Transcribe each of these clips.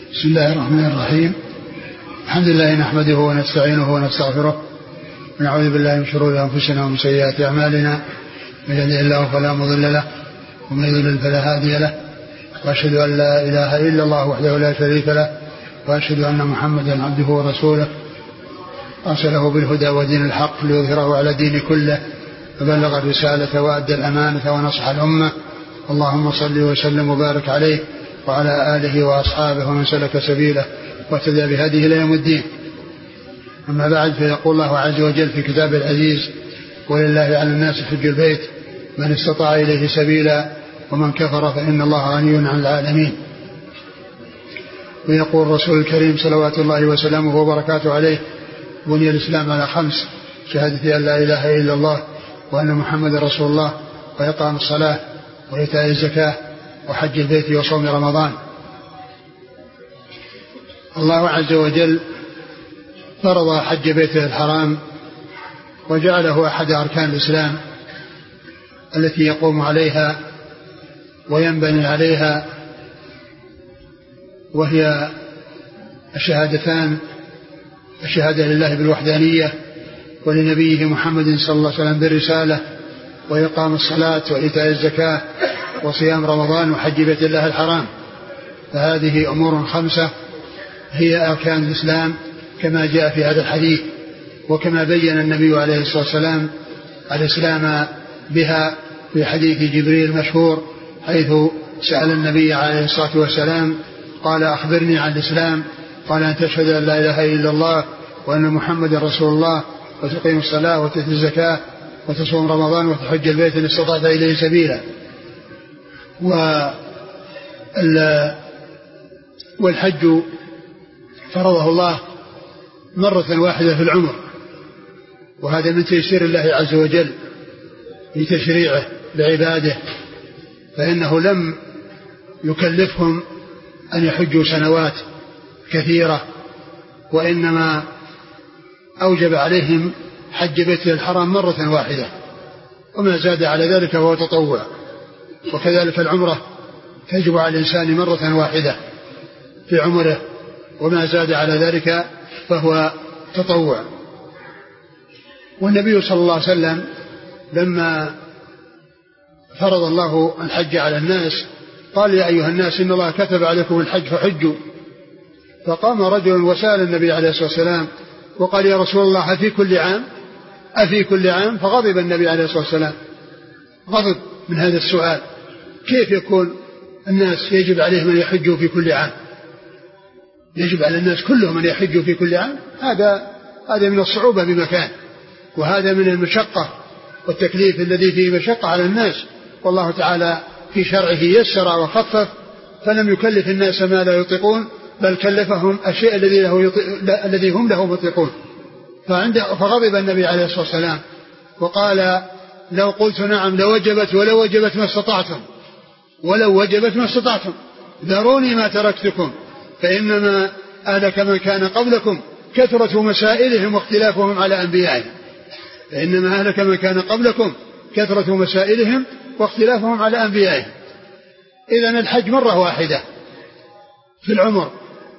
بسم الله الرحمن الرحيم. الحمد لله نحمده ونستعينه ونستغفره ونعوذ بالله من شرور أنفسنا ومن سيئات أعمالنا، من يهده الله فلا مضل له ومن يضلل فلا هادي له، وأشهد أن لا إله إلا الله وحده لا شريك له، وأشهد أن محمدا عبده ورسوله أرسله بالهدى ودين الحق ليظهره على الدين كله، فبلغ الرسالة وأدى الأمانة ونصح الأمة. اللهم صل وسلم وبارك عليه وعلى آله وأصحابه ومن سلك سبيله واهتدى بهديه إلى يوم الدين. أما بعد، فيقول الله عز وجل في كتابه العزيز: ولله على الناس حج البيت من استطاع إليه سبيلا ومن كفر فإن الله غني عن العالمين. ويقول الرسول الكريم صلوات الله وسلامه وبركاته عليه: بني الإسلام على 5: شهادة أن لا إله إلا الله وأن محمد رسول الله، وإقام الصلاة وإيتاء الزكاة وحج البيت وصوم رمضان. الله عز وجل فرض حج بيته الحرام وجعله أحد أركان الإسلام التي يقوم عليها وينبني عليها، وهي الشهادتان: الشهادة لله بالوحدانية ولنبيه محمد صلى الله عليه وسلم بالرسالة، وإقام الصلاة وإيتاء الزكاة وصيام رمضان وحج بيت الله الحرام. فهذه أمور 5 هي أركان الإسلام كما جاء في هذا الحديث، وكما بين النبي عليه الصلاة والسلام الإسلام بها في حديث جبريل المشهور، حيث سأل النبي عليه الصلاة والسلام قال: أخبرني عن الإسلام؟ قال: أن تشهد أن لا إله إلا الله وأن محمد رسول الله، وتقيم الصلاة وتؤتي الزكاة وتصوم رمضان وتحج البيت إن استطعت إليه سبيلا. والحج فرضه الله مرة واحدة في العمر، وهذا من تيسير الله عز وجل في تشريعه لعباده، فإنه لم يكلفهم أن يحجوا سنوات كثيرة، وإنما أوجب عليهم حج بيته الحرام مرة واحدة، وما زاد على ذلك فهو تطوع. وكذلك العمرة تجب على الإنسان مرة واحدة في عمره، وما زاد على ذلك فهو تطوع. والنبي صلى الله عليه وسلم لما فرض الله الحج على الناس قال: يا أيها الناس إن الله كتب عليكم الحج فحجوا. فقام رجل وسأل النبي عليه الصلاة والسلام وقال: يا رسول الله أفي كل عام؟ فغضب النبي عليه الصلاة والسلام، غضب من هذا السؤال: كيف يكون الناس يجب عليهم أن يحجوا في كل عام؟ يجب على الناس كلهم أن يحجوا في كل عام؟ هذا من الصعوبة بمكان، وهذا من المشقة والتكليف الذي فيه مشقة على الناس. والله تعالى في شرعه يسر وخفف، فلم يكلف الناس ما لا يطيقون، بل كلفهم الشيء الذي هم له مطيقون. فغضب النبي عليه الصلاة والسلام وقال: لو قلت نعم لوجبت، ولو وجبت ما استطعتم، ذروني ما تركتكم، فإنما أهلك من كان قبلكم كثرة مسائلهم واختلافهم على أنبيائهم. إذن الحج مرة واحدة في العمر.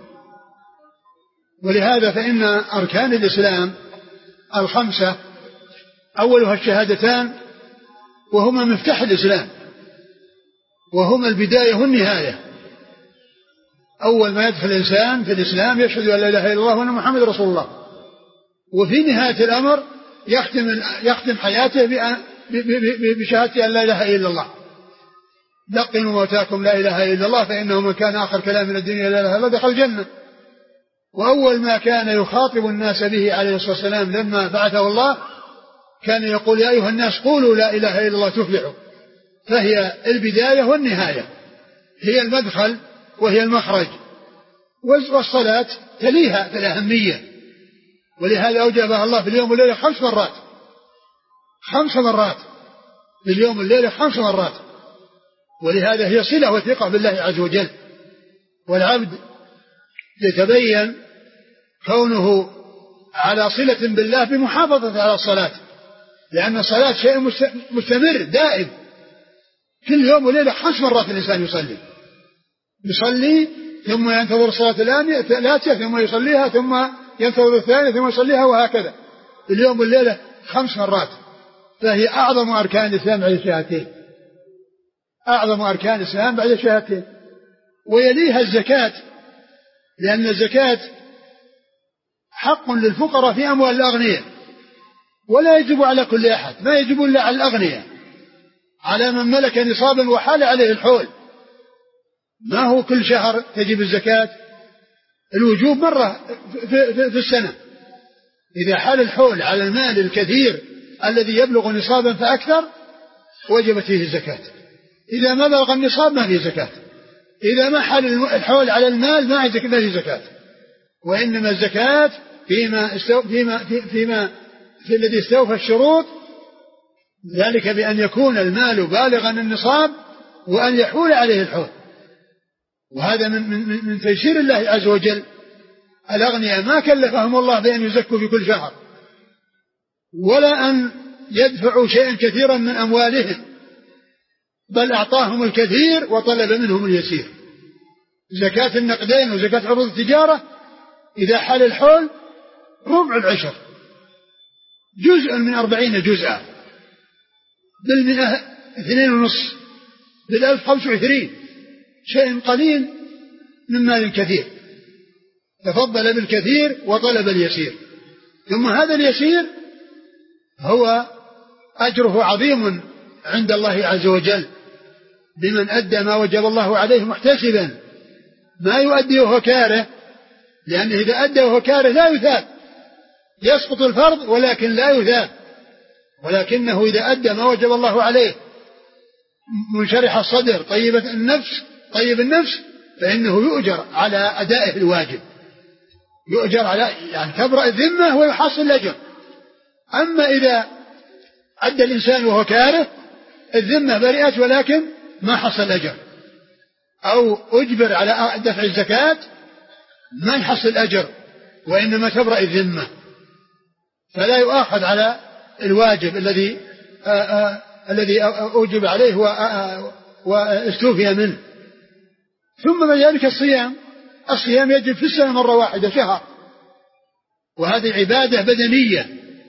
ولهذا فإن أركان الإسلام 5 أولها الشهادتان، وهما مفتاح الإسلام، وهما البداية والنهاية. أول ما يدخل الإنسان في الإسلام يشهد أن لا إله إلا الله وأن محمد رسول الله، وفي نهاية الأمر يختم حياته بشهادة أن لا إله إلا الله. لقنوا موتاكم لا إله إلا الله، فإنه من كان آخر كلام من الدنيا لا إله إلا الله دخل الجنة. وأول ما كان يخاطب الناس به عليه الصلاة والسلام لما بعثه الله كان يقول: يا أيها الناس قولوا لا إله إلا الله تفلحوا. فهي البداية والنهاية، هي المدخل وهي المخرج. والصلاة تليها في الأهمية، ولهذا أوجبها الله في اليوم والليلة 5 مرات، 5 مرات في اليوم والليلة، 5 مرات. ولهذا هي صلة وثقة بالله عز وجل، والعبد يتبين كونه على صلة بالله بمحافظة على الصلاة، لأن الصلاة شيء مستمر دائم، كل يوم وليلة 5 مرات الإنسان يصلي ثم ينتظر الصلاة الآتية ثم يصليها ثم ينتظر الثانية ثم يصليها، وهكذا اليوم والليلة 5 مرات. فهي أعظم أركان الإسلام بعد الشهادتين، أعظم أركان الإسلام بعد الشهادتين. ويليها الزكاة، لأن الزكاة حق للفقراء في أموال الأغنياء، ولا يجب على كل أحد، ما يجب إلا على الأغنياء، على من ملك نصابا وحال عليه الحول. ما هو كل شهر تجب الزكاة، الوجوب مرة في السنة. إذا حال الحول على المال الكثير الذي يبلغ نصابا فأكثر وجبت فيه الزكاة. إذا ما بلغ النصاب ما فيه زكاة. إذا ما حال الحول على المال ما فيه زكاة. وإنما الزكاة في الذي استوفى الشروط، ذلك بأن يكون المال بالغا النصاب وأن يحول عليه الحول. وهذا من تيسير الله عز وجل. الأغنياء ما كلفهم الله بأن يزكوا في كل شهر، ولا أن يدفعوا شيئا كثيرا من أموالهم، بل أعطاهم الكثير وطلب منهم اليسير. زكاة النقدين وزكاة عروض التجارة إذا حال الحول ربع العشر، جزء من 40 جزءا، بالمئة 2.5، بالألف 25، شيء قليل من مال كثير. تفضل بالكثير وطلب اليسير. ثم هذا اليسير هو أجره عظيم عند الله عز وجل بمن أدى ما وجب الله عليه محتسبا، ما يؤدي وهو كاره، لأنه إذا أدى وهو كاره لا يثاب، يسقط الفرض ولكن لا يثاب. ولكنه إذا أدى ما وجب الله عليه منشرح الصدر طيب النفس فإنه يؤجر على أدائه الواجب، يؤجر على يعني تبرأ الذمة ويحصل الأجر. أما إذا أدى الإنسان وهو كاره الذمة برئت ولكن ما حصل الأجر، أو أجبر على دفع الزكاة ما يحصل الأجر وإنما تبرأ الذمة، فلا يؤاخذ على الواجب الذي أوجب عليه واستوفي منه. ثم بعد ذلك الصيام يجب في السنة مرة واحدة شهر، وهذه عبادة بدنية،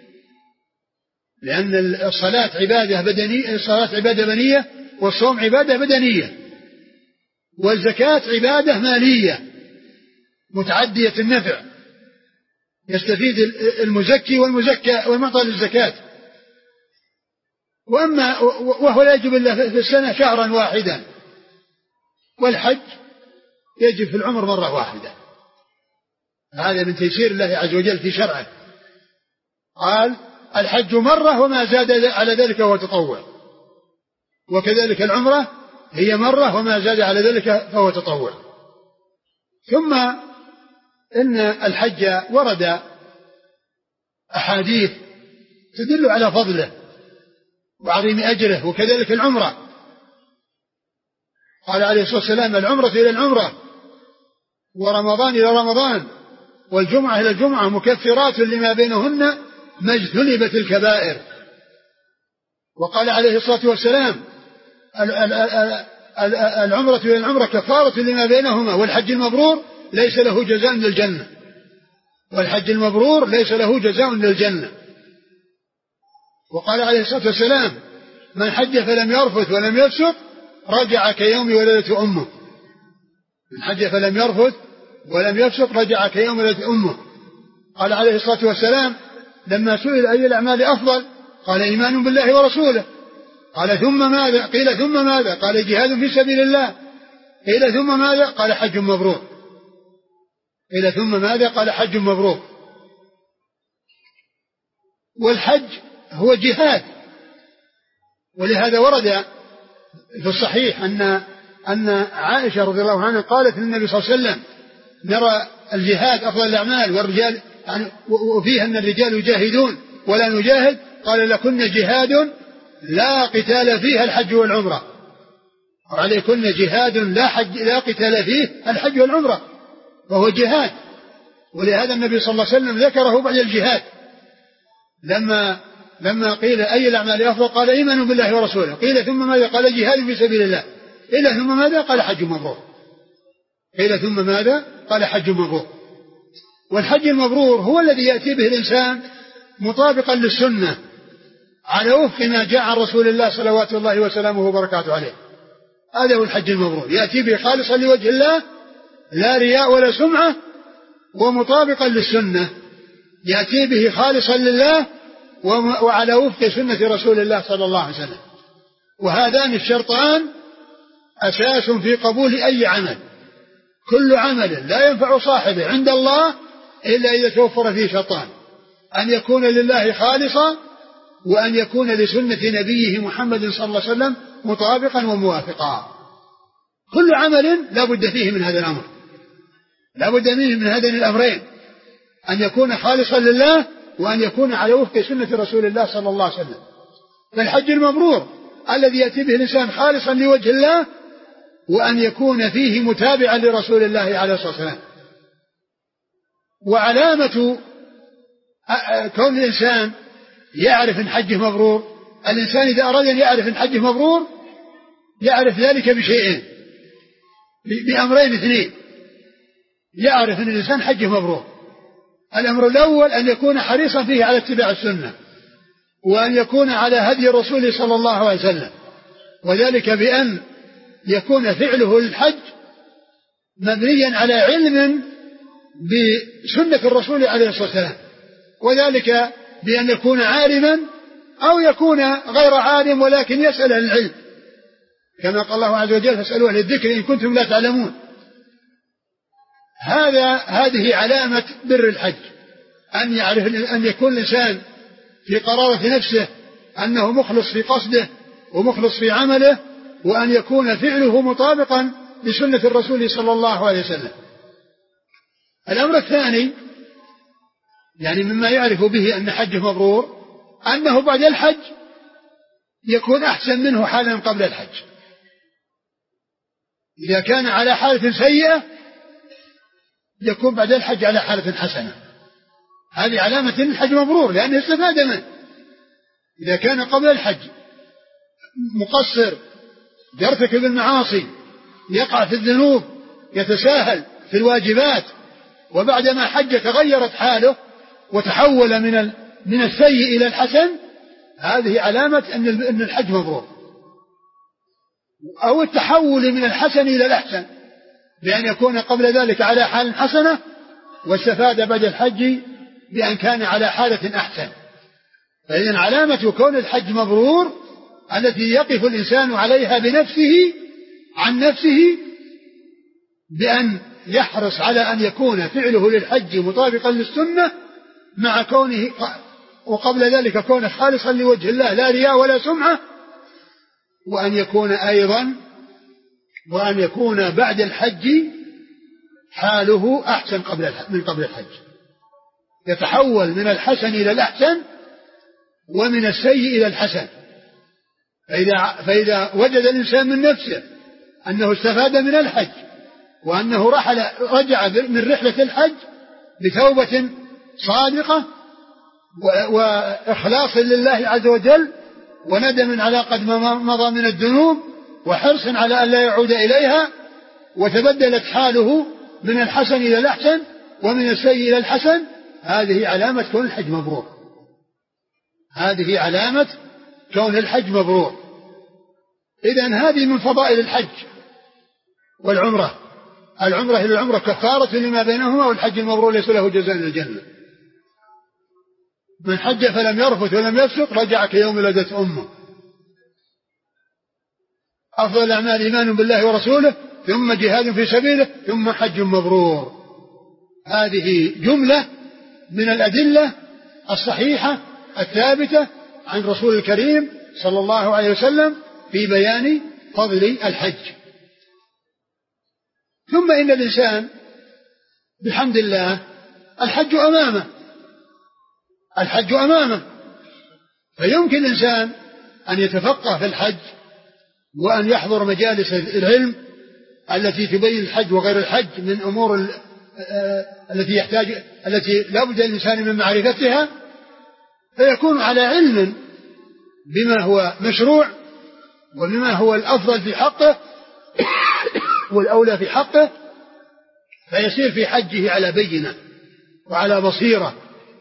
لأن الصلاة عبادة بدنية، الصلاة عبادة بدنية، والصوم عبادة بدنية، والزكاة عبادة مالية متعدية النفع، يستفيد المزكي والمزكى والمعطى للزكاة. وهو لا يجب إلا في السنة شهرا واحدا. والحج يجب في العمر مرة واحدة. هذا من تيسير الله عز وجل في شرعه. قال الحج مرة وما زاد على ذلك هو تطوع، وكذلك العمرة هي مرة وما زاد على ذلك فهو تطوع. ثم إن الحج ورد أحاديث تدل على فضله وعظيم أجره، وكذلك العمرة. قال عليه الصلاة والسلام العمرة إلى العمرة، ورمضان إلى رمضان، والجمعة إلى الجمعة، مكفرات لما بينهن ما اجتنبت الكبائر. وقال عليه الصلاة والسلام العمرة إلى العمرة كفارة لما بينهما، والحج المبرور ليس له جزاء إلا الجنة، والحج المبرور ليس له جزاء إلا الجنة. وقال عليه الصلاة والسلام من حج فلم يرفث ولم يفسق رجع كيوم ولدته أمه. من حج فلم يرفث ولم يفسق رجع كيوم ولدته أمه. قال عليه الصلاة والسلام لما سئل أي الأعمال أفضل قال إيمان بالله ورسوله. قال ثم ماذا؟ قيل ثم ماذا؟ قال جهاد في سبيل الله. قيل ثم ماذا؟ قال حج مبرور. قيل ثم ماذا؟ قال حج مبرور. والحج هو جهاد، ولهذا ورد في الصحيح أن عائشة رضي الله عنها قالت للنبي صلى الله عليه وسلم نرى الجهاد أفضل الأعمال والرجال يعني وفيها أن الرجال يجاهدون ولا نجاهد. قال لكن جهاد لا قتال فيها الحج والعمرة، وعليكن جهاد لا قتال فيه الحج والعمرة، وهو جهاد. ولهذا النبي صلى الله عليه وسلم ذكره بعد الجهاد لما قيل أي الأعمال أفضل قال إيمان بالله ورسوله. قيل ثم ماذا؟ قال جهاد في سبيل الله. قيل ثم ماذا؟ قال حج مبرور. قيل ثم ماذا؟ قال حج مبرور. والحج المبرور هو الذي يأتي به الإنسان مطابقا للسنة على وفق ما جاء عن رسول الله صلوات الله وسلامه وبركاته عليه. هذا هو الحج المبرور، يأتي به خالصا لوجه الله لا رياء ولا سمعة، ومطابقا للسنة، يأتي به خالصا لله وعلى وفق سنة رسول الله صلى الله عليه وسلم. وهذان الشرطان أساس في قبول أي عمل. كل عمل لا ينفع صاحبه عند الله إلا إذا توفر فيه شرطان: أن يكون لله خالصا، وأن يكون لسنة نبيه محمد صلى الله عليه وسلم مطابقا وموافقا. كل عمل لا بد فيه من هذا الأمر، لا بد منه من هذين الأمرين: أن يكون خالصا لله، وأن يكون على وفق سنة رسول الله صلى الله عليه وسلم. فالحج المبرور الذي يأتي به الإنسان خالصا لوجه الله، وأن يكون فيه متابعا لرسول الله عليه الصلاة والسلام. وعلامة كون الإنسان يعرف أن حجه مبرور، الإنسان إذا أراد أن يعرف أن حجه مبرور يعرف ذلك بشيئين، بأمرين اثنين. يعرف أن الإنسان حجه مبرور: الأمر الأول أن يكون حريصا فيه على اتباع السنة، وأن يكون على هدي الرسول صلى الله عليه وسلم، وذلك بأن يكون فعله الحج مبنيا على علم بسنة الرسول عليه الصلاة والسلام، وذلك بأن يكون عالما أو يكون غير عالم ولكن يسأل عن العلم، كما قال الله عز وجل: فاسألوا أهل الذكر إن كنتم لا تعلمون. هذه علامة بر الحج، أن يعرف أن يكون الإنسان في قرارة نفسه أنه مخلص في قصده ومخلص في عمله، وأن يكون فعله مطابقا لسنة الرسول صلى الله عليه وسلم. الأمر الثاني يعني مما يعرف به أن حجه مبرور أنه بعد الحج يكون أحسن منه حالا قبل الحج. إذا كان على حالة سيئة يكون بعد الحج على حالة حسنة. هذه علامة الحج مبرور لأنه استفاد منه. إذا كان قبل الحج مقصر، يرتكب المعاصي، يقع في الذنوب، يتساهل في الواجبات، وبعدما حج تغيرت حاله وتحول من السيء إلى الحسن، هذه علامة أن الحج مبرور. أو التحول من الحسن إلى الأحسن، بأن يكون قبل ذلك على حال حسنة واستفاد بعد الحج بأن كان على حالة أحسن. فإذن علامة كون الحج مبرور التي يقف الإنسان عليها بنفسه عن نفسه، بأن يحرص على أن يكون فعله للحج مطابقا للسنة، مع كونه وقبل ذلك كونه خالصا لوجه الله لا رياء ولا سمعة، وأن يكون بعد الحج حاله أحسن من قبل الحج، يتحول من الحسن إلى الأحسن ومن السيء إلى الحسن. فإذا وجد الإنسان من نفسه أنه استفاد من الحج، وأنه رجع من رحلة الحج بتوبة صادقة وإخلاص لله عز وجل، وندم على قد مضى من الذنوب، وحرص على أن لا يعود إليها، وتبدلت حاله من الحسن إلى الأحسن ومن السيء إلى الحسن، هذه علامة كون الحج مبرور. هذه علامة كون الحج مبرور. إذن هذه من فضائل الحج والعمرة. العمرة إلى العمرة كفارة لما بينهما، والحج المبرور ليس له جزاء إلا الجنة. من حج فلم يرفث ولم يفسق رجع كيوم ولدت أمه. أفضل الأعمال إيمان بالله ورسوله، ثم جهاد في سبيله، ثم حج مبرور. هذه جملة من الأدلة الصحيحة الثابتة عن رسول الكريم صلى الله عليه وسلم في بيان فضل الحج. ثم إن الإنسان بحمد الله الحج أمامه، فيمكن الإنسان أن يتفقه في الحج، وأن يحضر مجالس العلم التي تبين الحج وغير الحج من أمور التي لا بد للإنسان من معرفتها، فيكون على علم بما هو مشروع وبما هو الأفضل في حقه والأولى في حقه، فيسير في حجه على بينة وعلى بصيرة،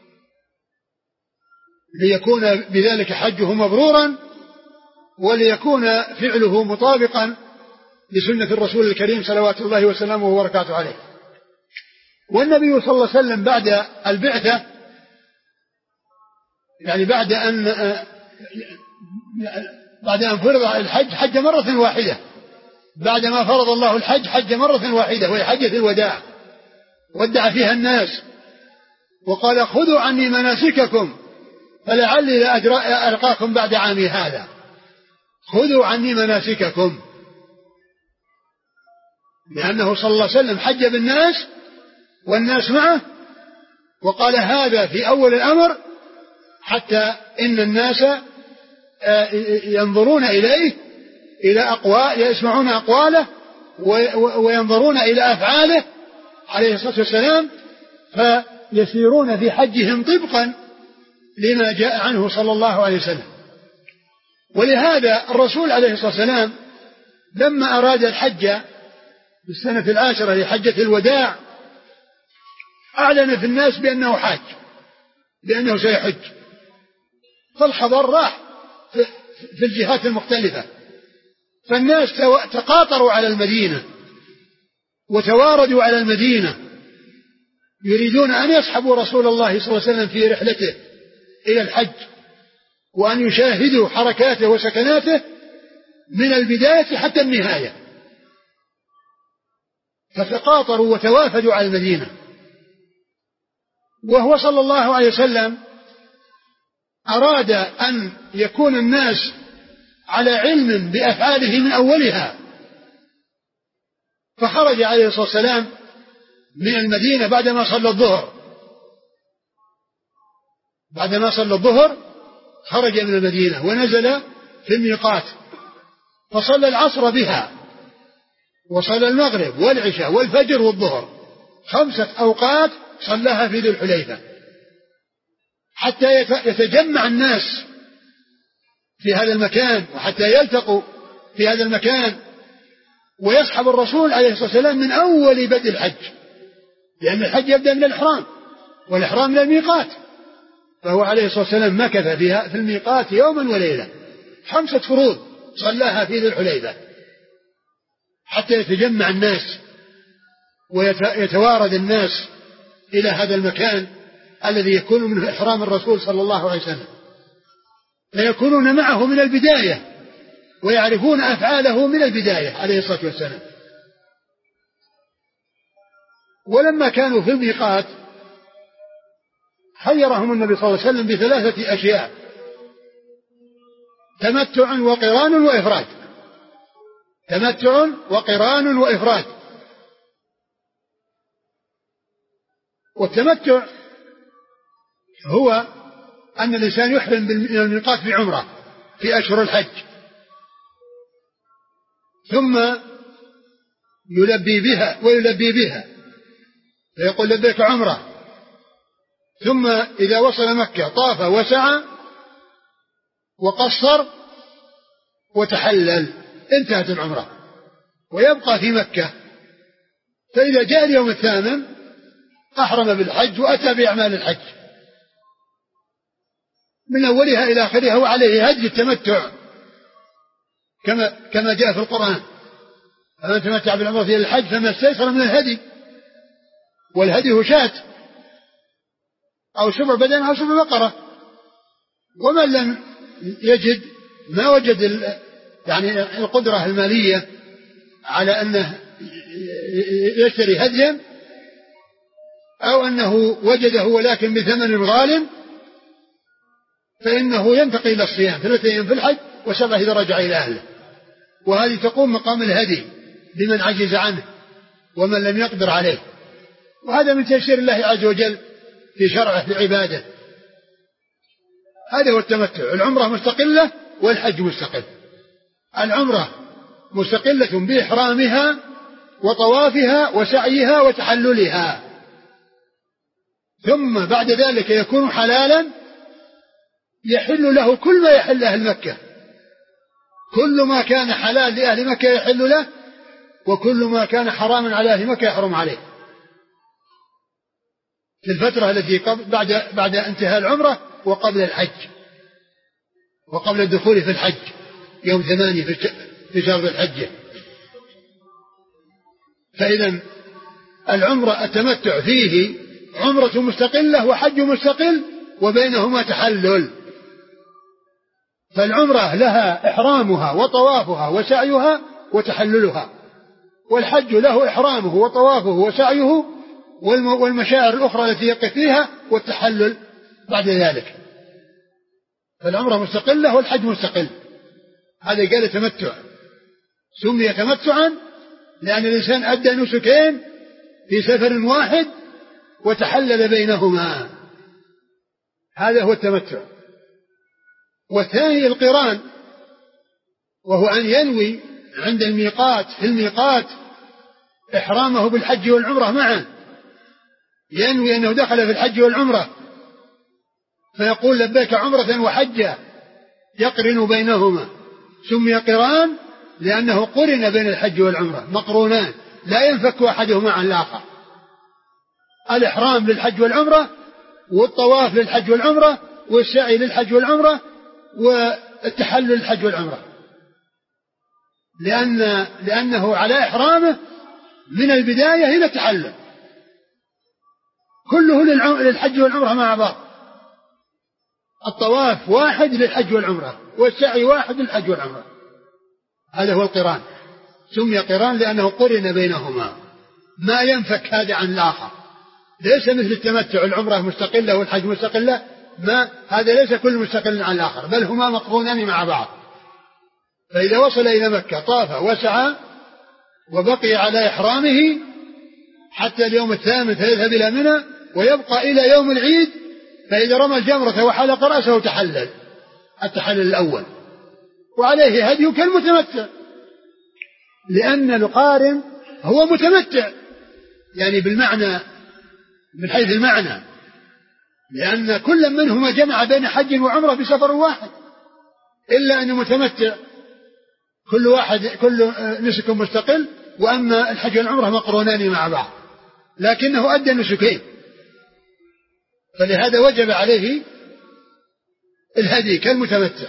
ليكون بذلك حجه مبرورا، وليكون فعله مطابقا لسنة الرسول الكريم صلوات الله وسلامه وبركاته عليه. والنبي صلى الله عليه وسلم بعد البعثة، يعني بعد أن فرض الحج حج مرة واحدة، بعد ما فرض الله الحج حج مرة واحدة وهي حجة الوداع، ودع فيها الناس وقال خذوا عني مناسككم فلعلي لا ألقاكم بعد عامي هذا. خذوا عني مناسككم، لأنه صلى الله عليه وسلم حج بالناس والناس معه، وقال هذا في أول الأمر حتى إن الناس ينظرون إليه، إلى أقوال يسمعون أقواله وينظرون إلى أفعاله عليه الصلاة والسلام، فيسيرون في حجهم طبقا لما جاء عنه صلى الله عليه وسلم. ولهذا الرسول عليه الصلاة والسلام لما أراد الحج في السنة العاشرة لحجة الوداع أعلن في الناس بأنه حاج، بأنه سيحج، فالخبر راح في الجهات المختلفة، فالناس تقاطروا على المدينة وتواردوا على المدينة يريدون أن يصحبوا رسول الله صلى الله عليه وسلم في رحلته إلى الحج، وأن يشاهدوا حركاته وسكناته من البداية حتى النهاية، فتقاطروا وتوافدوا على المدينة. وهو صلى الله عليه وسلم أراد أن يكون الناس على علم بأفعاله من أولها، فخرج عليه الصلاة والسلام من المدينة بعدما صلى الظهر، خرج من المدينة ونزل في الميقات، فصلى العصر بها وصلى المغرب والعشاء والفجر والظهر، 5 أوقات صلاها في ذي الحليفة، حتى يتجمع الناس في هذا المكان، وحتى يلتقوا في هذا المكان ويصحب الرسول عليه الصلاة والسلام من أول بدء الحج، لأن الحج يبدأ من الإحرام، والإحرام من الميقات، فهو عليه الصلاة والسلام مكث فيها في الميقات يوما وليلة، 5 فروض صلاها في ذي الحليفة حتى يتجمع الناس ويتوارد الناس إلى هذا المكان الذي يكون منه إحرام الرسول صلى الله عليه وسلم، فيكونون معه من البداية ويعرفون أفعاله من البداية عليه الصلاة والسلام. ولما كانوا في الميقات خيرهم النبي صلى الله عليه وسلم ب3 أشياء: تمتع وقران وإفراد. تمتع وقران وإفراد. والتمتع هو أن الإنسان يحرم من الميقات بعمرة في أشهر الحج، ثم يلبي بها فيقول لبيك عمرة، ثم إذا وصل مكة طاف وسعى وقصر وتحلل، انتهت العمرة، ويبقى في مكة، فإذا جاء اليوم الثامن أحرم بالحج وأتى بأعمال الحج من أولها إلى آخرها، وعليه هدي التمتع كما جاء في القرآن: فمن تمتع بالعمرة إلى الحج فما استيسر من الهدي، والهدي هو شاة أو سبع بدن أو سبع بقرة. ومن لم يجد ما وجد يعني القدرة المالية على أنه يشتري هديا، أو أنه وجده ولكن بثمن غال، فإنه ينتقل إلى الصيام 3 أيام في الحج و7 إذا رجع إلى أهله، وهذه تقوم مقام الهدي لمن عجز عنه ومن لم يقدر عليه، وهذا من تيسير الله عز وجل في شرعه لعباده. هذا هو التمتع. العمرة مستقلة والحج مستقل. العمرة مستقلة بإحرامها وطوافها وسعيها وتحللها، ثم بعد ذلك يكون حلالا، يحل له كل ما يحل أهل مكة، كل ما كان حلال لأهل مكة يحل له، وكل ما كان حراما على أهل مكة يحرم عليه. في الفترة التي بعد انتهاء العمرة وقبل الحج، وقبل الدخول في الحج يوم 8 في شهر الحجة. فإذا العمرة التمتع فيه عمرة مستقلة وحج مستقل وبينهما تحلل. فالعمرة لها إحرامها وطوافها وسعيها وتحللها، والحج له إحرامه وطوافه وسعيه والمشاعر الأخرى التي يقف فيها والتحلل بعد ذلك. فالعمرة مستقلة والحج مستقل. هذا قال تمتع، سمي تمتعا لأن الإنسان أدى نسكين في سفر واحد وتحلل بينهما، هذا هو التمتع. والثاني القران، وهو أن ينوي عند الميقات في الميقات إحرامه بالحج والعمرة معا، ينوي أنه دخل في الحج والعمرة فيقول لبيك عمرة وحجة يقرن بينهما. سمي قران لأنه قرن بين الحج والعمرة، مقرونان لا ينفك أحدهما عن الآخر. الإحرام للحج والعمرة، والطواف للحج والعمرة، والسعي للحج والعمرة، والتحلل للحج والعمرة، لأنه على إحرامه من البداية إلى التحلل، كله للحج والعمرة مع بعض. الطواف واحد للحج والعمرة، والسعي واحد للحج والعمرة، هذا هو القران. سمي قران لأنه قرن بينهما، ما ينفك هذا عن الآخر. ليس مثل التمتع، العمرة مستقلة والحج مستقلة، ما هذا ليس كل مستقل عن الآخر، بل هما مقرونان مع بعض. فإذا وصل إلى مكة طاف وسعى وبقي على إحرامه حتى اليوم الثامن فيذهب إلى منى ويبقى إلى يوم العيد، فإذا رمى الجمرة وحلق رأسه تحلل التحلل الأول، وعليه هدي كالمتمتع، لأن القارن هو متمتع يعني بالمعنى، من حيث المعنى، لأن كل منهما جمع بين حج وعمرة بسفر واحد، إلا أنه متمتع كل نسك مستقل، وأما الحج والعمرة مقرونان مع بعض، لكنه أدى النسكين، فلهذا وجب عليه الهدي كالمتمتع.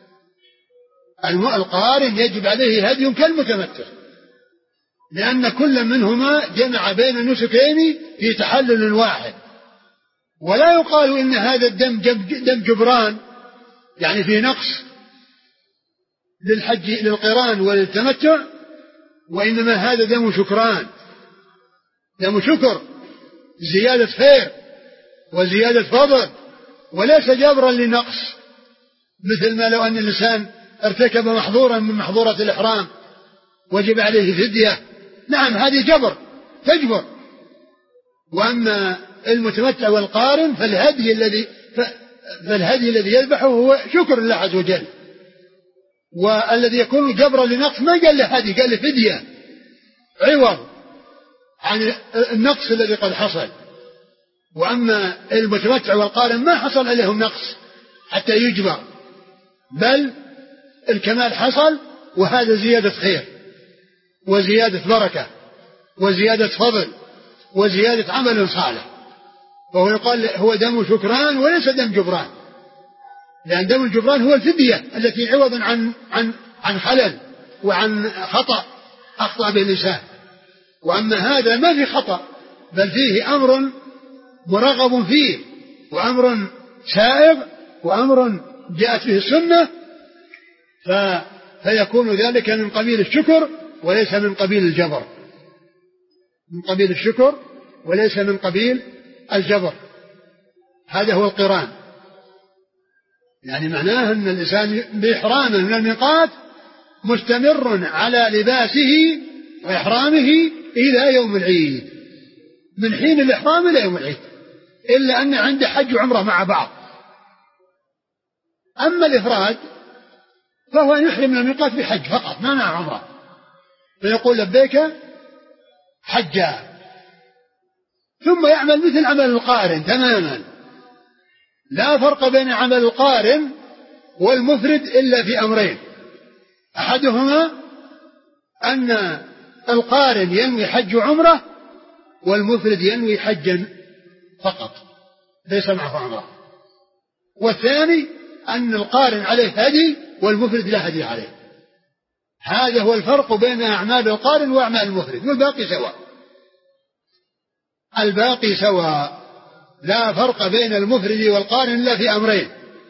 القارن يجب عليه هدي كالمتمتع، لأن كل منهما جمع بين النسكين في تحلل واحد. ولا يقال إن هذا الدم دم جبران، يعني في نقص للحج للقران وللتمتع، وإنما هذا دم شكران، دم شكر، زيادة خير وزيادة فضل، وليس جبرا لنقص، مثل ما لو أن الإنسان ارتكب محظورا من محظورات الإحرام وجب عليه فدية، نعم هذه جبر تجبر. وأما المتمتع والقارن فالهدي الذي يذبحه هو شكر لله عز وجل، والذي يكون جبرا لنقص ما قال له هدي، قال له فدية عوض عن النقص الذي قد حصل. وأما المتمتع والقارن ما حصل عليهم نقص حتى يجبر، بل الكمال حصل، وهذا زيادة خير وزيادة بركة وزيادة فضل وزيادة عمل صالح. وهو يقال هو دم شكران وليس دم جبران، لأن دم الجبران هو الفدية التي عوض عن خلل وعن خطأ أخطأ به الإنسان. وأما هذا ما في خطأ، بل فيه أمر مرغب فيه، وأمر سائغ، وأمر جاءت به السنة، فيكون ذلك من قبيل الشكر وليس من قبيل الجبر، من قبيل الشكر وليس من قبيل الجبر. هذا هو القران، يعني معناه أن الإنسان بإحرامه من الميقات مستمر على لباسه وإحرامه إلى يوم العيد، من حين الإحرام إلى يوم العيد، إلا أن عنده حج وعمرة مع بعض. أما الإفراد فهو أن يحرم من الميقات بحج فقط ما مع عمرة، فيقول لبيك حجا، ثم يعمل مثل عمل القارن تماما. لا فرق بين عمل القارن والمفرد إلا في أمرين: أحدهما أن القارن ينوي حج وعمرة، والمفرد ينوي حجا فقط ليس معه عمرة. والثاني أن القارن عليه هدي والمفرد لا هدي عليه. هذا هو الفرق بين أعمال القارن وأعمال المفرد، والباقي سواء. الباقي سواء، لا فرق بين المفرد والقارن إلا في أمرين: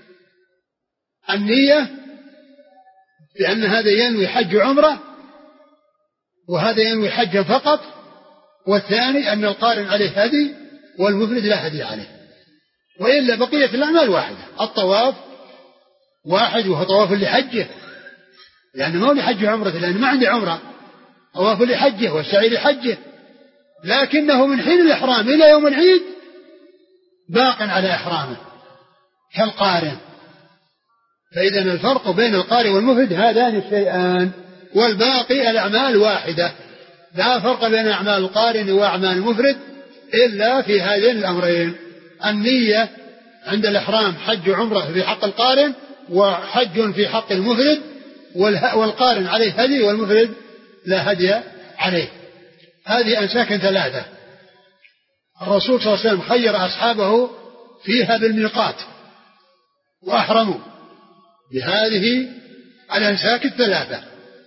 النية بأن هذا ينوي حج عمرة وهذا ينوي حجا فقط، والثاني أن القارن عليه هدي والمفرد لا هدي عليه. وإلا بقية الأعمال واحدة. الطواف واحد وهو طواف لحجه، يعني ما هو لحج عمرة، لأن ما عنده عمرة. طواف لحجه والسعي لحجه، لكنه من حين الإحرام إلى يوم العيد باق على إحرامه كالقارن. فإذا الفرق بين القارن والمفرد هذان الشيئان، والباقي الأعمال واحدة. لا فرق بين أعمال القارن وأعمال المفرد إلا في هذين الأمرين: النية عند الإحرام حج عمرة في حق القارن، وحج في حق المفرد، والقارن عليه هدي والمفرد لا هدي عليه. هذه أنساك ثلاثة الرسول صلى الله عليه وسلم خير أصحابه فيها بالميقات وأحرموا بهذه الأنساك الثلاثة.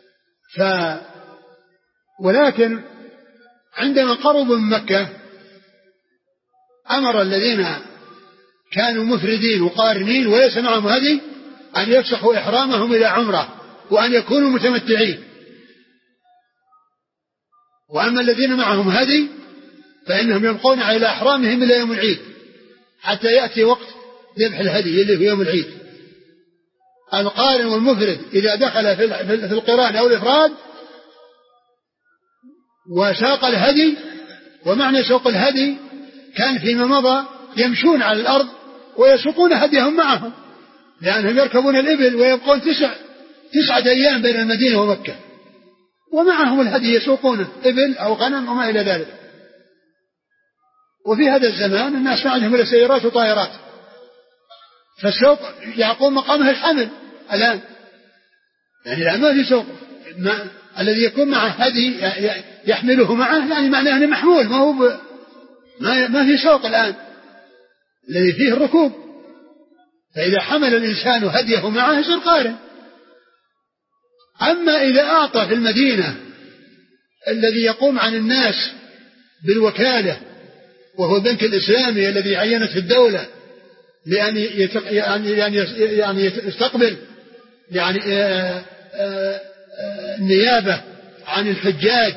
ولكن عندما قربوا من مكة أمر الذين كانوا مفردين وقارنين وليس معهم هدي أن يفسخوا إحرامهم إلى عمرة وأن يكونوا متمتعين. وأما الذين معهم هدي فإنهم يبقون على إحرامهم إلى يوم العيد حتى يأتي وقت ذبح الهدي اللي في يوم العيد. القارن والمفرد إذا دخل في القران أو الإفراد وساق الهدي، ومعنى سوق الهدي كان فيما مضى يمشون على الأرض ويسوقون هديهم معهم، لأنهم يركبون الإبل ويبقون تسعة أيام بين المدينة ومكة ومعهم الهدي يسوقونه إبل أو غنم وما إلى ذلك. وفي هذا الزمان الناس ما عندهم إلا سيارات وطائرات، فالسوق يقوم مقامه الحمل الآن، يعني الآن ما في سوق. الذي يكون معه هدي يحمله معه يعني معناه أنه محمول، ما في سوق الآن الذي فيه الركوب. فإذا حمل الإنسان هديه معه يصير قارن. أما إذا أعطى في المدينة الذي يقوم عن الناس بالوكالة وهو البنك الإسلامي الذي عينته الدولة لأن يستقبل يعني النيابة عن الحجاج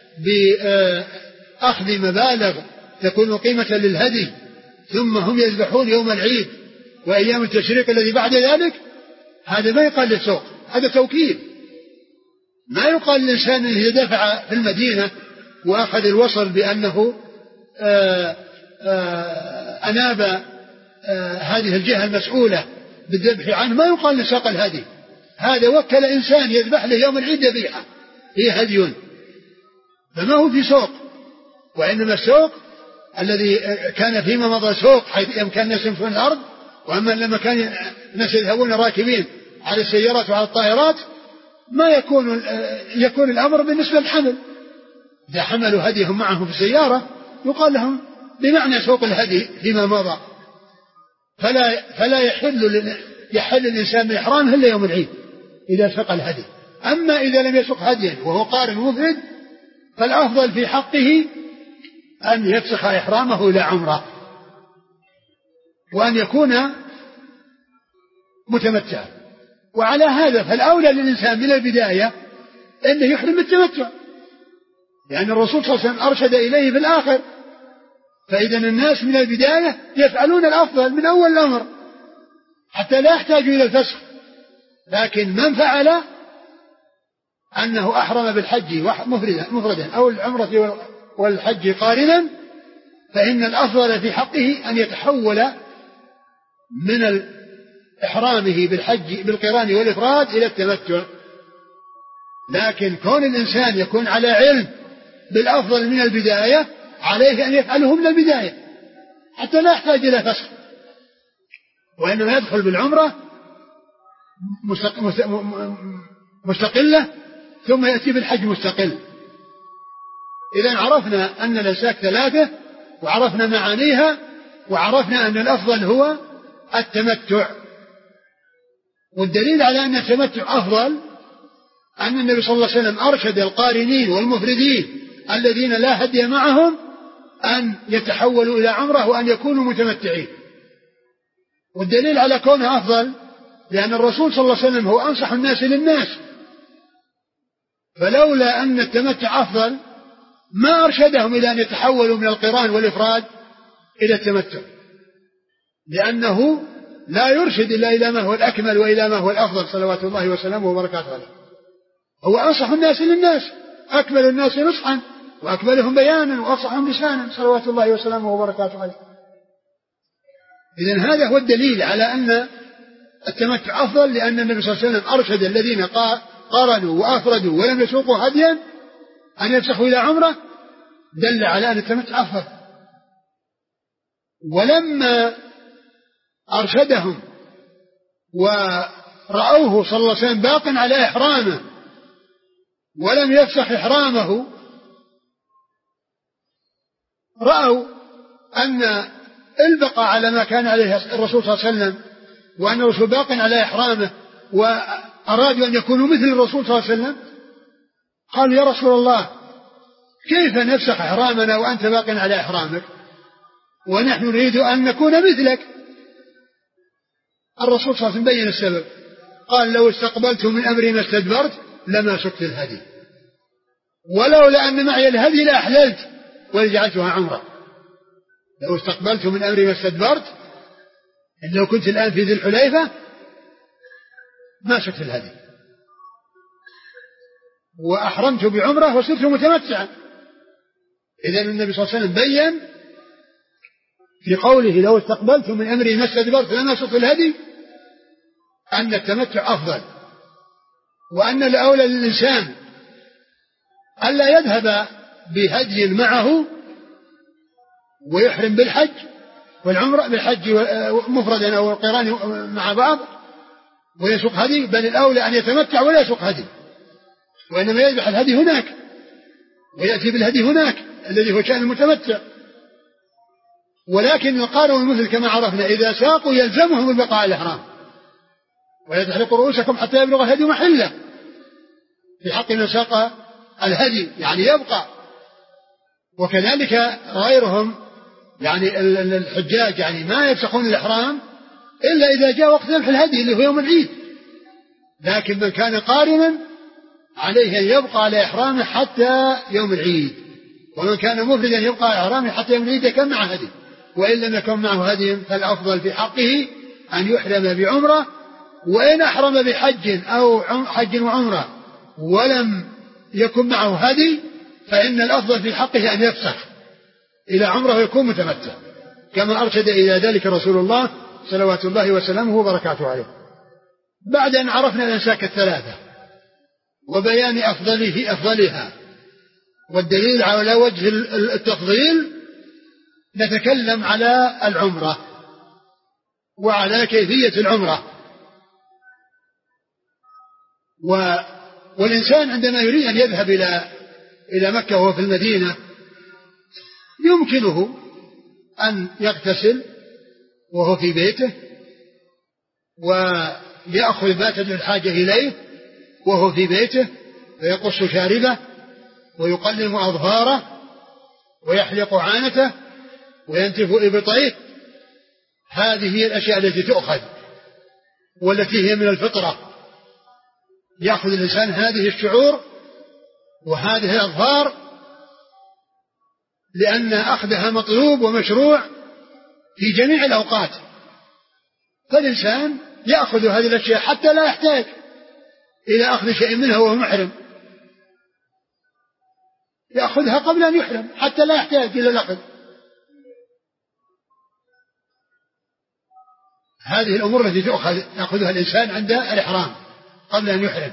بأخذ مبالغ تكون قيمة للهدي، ثم هم يذبحون يوم العيد وأيام التشريق الذي بعد ذلك، هذا ما يقال للسوق، هذا توكيل. ما يقال للإنسان إذا دفع في المدينة وأخذ الوصل بأنه أناب هذه الجهة المسؤولة بالذبح عنه، ما يقال لساق الهدي، هذا وكل إنسان يذبح له يوم العيد ذبيحة هي هدي، فما هو في سوق. وإنما السوق الذي كان فيما مضى سوق حيث يمكن الناس يمشون الأرض، وأما لما كان الناس يذهبون راكبين على السيارات وعلى الطائرات ما يكون الأمر بالنسبة للحمل. إذا حملوا هديهم معهم في السيارة يقال لهم بمعنى سوق الهدي فيما مضى، فلا يحل الإنسان من إحرامه إلا يوم العيد إذا سق الهدي. أما إذا لم يسق هديا وهو قارن مفرد فالأفضل في حقه أن يفسخ إحرامه إلى عمرة وأن يكون متمتعا. وعلى هذا فالأولى للإنسان من البداية أنه يحرم بالتمتع، لأن الرسول صلى الله عليه وسلم أرشد إليه في الآخر. فإذا الناس من البداية يفعلون الأفضل من أول الأمر حتى لا يحتاجوا إلى الفسخ. لكن من فعل أنه أحرم بالحج مفردا أو العمرة والحج قارنا فإن الأفضل في حقه أن يتحول من إحرامه بالحج بالقران والإفراد إلى التمتع. لكن كون الإنسان يكون على علم بالأفضل من البداية عليه أن يفعله من البداية حتى لا يحتاج إلى فسخ، وإنما يدخل بالعمرة مستقلة ثم يأتي بالحج مستقل. إذا عرفنا أن الأنساك ثلاثة وعرفنا معانيها، وعرفنا أن الأفضل هو التمتع. والدليل على أن التمتع أفضل أن النبي صلى الله عليه وسلم أرشد القارنين والمفردين الذين لا هدي معهم أن يتحولوا إلى عمرة وأن يكونوا متمتعين. والدليل على كونه أفضل لأن الرسول صلى الله عليه وسلم هو أنصح الناس للناس، فلولا أن التمتع أفضل ما أرشدهم إلى أن يتحولوا من القران والإفراد إلى التمتع، لأنه لا يرشد إلا إلى ما هو الأكمل وإلى ما هو الأفضل صلوات الله وسلامه وبركاته عليه. هو أنصح الناس للناس، أكمل الناس نصحا وأكملهم بيانا وأصحهم لسانا صلوات الله وسلامه وبركاته عليه. إذن هذا هو الدليل على أن التمتع أفضل، لأن النبي صلى الله عليه وسلم أرشد الذين قارنوا وأفردوا ولم يسوقوا هديا أن يفسخوا إلى عمرة، دل على أن التمتع أفضل. ولما أرشدهم ورأوه صلى الله عليه وسلم باق على إحرامه ولم يفسخ إحرامه، رأوا أن البقى على ما كان عليه الرسول صلى الله عليه وسلم وأن الرسول باق على إحرامه وأرادوا أن يكونوا مثل الرسول صلى الله عليه وسلم، قالوا يا رسول الله كيف نفسخ إحرامنا وأنت باق على إحرامك ونحن نريد أن نكون مثلك؟ الرسول صلى الله عليه وسلم بين السبب، قال لو استقبلت من أمري ما استدبرت لما سقت الهدي، ولولا أن معي الهدي لأحللت ولجعلتها عمرة. لو استقبلت من أمري ما استدبرت، إن لو كنت الآن في ذي الحليفة ما سقت الهدي وأحرمت بعمرة وصرت متمتعا. إذن النبي صلى الله عليه وسلم بين في قوله لو استقبلت من أمري ما استدبرت لما سقت الهدي أن التمتع أفضل، وأن الأولى للإنسان ألا يذهب بهدي معه ويحرم بالحج والعمرة، بالحج مفردا أو القران مع بعض ويسوق هدي، بل الأولى أن يتمتع ولا يسوق هدي، وإنما يذبح الهدي هناك ويأتي بالهدي هناك الذي هو شأن المتمتع. ولكن القارن والمثل كما عرفنا إذا ساقوا يلزمهم البقاء على الإحرام، ولا تحلقوا رؤوسكم حتى يبلغ الهدي محله، في حق من ساق الهدي يعني يبقى. وكذلك غيرهم يعني الحجاج يعني ما يفسخون الإحرام إلا إذا جاء وقت ذبح الهدي اللي هو يوم العيد، لكن من كان قارنا عليه أن يبقى على إحرامه حتى يوم العيد، ومن كان مفردا يبقى على إحرامه حتى يوم العيد كان معه هدي، وإن لم يكن معه هدي فالأفضل في حقه أن يحرم بعمرة. وإن أحرم بحج أو حج وعمرة ولم يكن معه هدي فإن الأفضل في حقه أن يفسخ إلى عمرة ويكون متمتع، كما أرشد إلى ذلك رسول الله صلوات الله وسلامه وبركاته عليه. بعد أن عرفنا الأنساك الثلاثة وبيان أفضلها والدليل على وجه التفضيل، نتكلم على العمرة وعلى كيفية العمرة. والإنسان عندما يريد أن يذهب إلى مكة وهو في المدينة يمكنه أن يغتسل وهو في بيته ويأخذ ما تدعو الحاجة إليه وهو في بيته، ويقص شاربه ويقلم أظفاره ويحلق عانته وينتف إبطيه. هذه هي الأشياء التي تؤخذ والتي هي من الفطرة. يأخذ الإنسان هذه الشعور وهذه الأظفار لأن أخذها مطلوب ومشروع في جميع الأوقات، فالإنسان يأخذ هذه الأشياء حتى لا يحتاج إلى أخذ شيء منها وهو محرم، يأخذها قبل أن يحرم حتى لا يحتاج إلى الأخذ. هذه الأمور التي يأخذها الإنسان عند الإحرام قبل أن يحرم.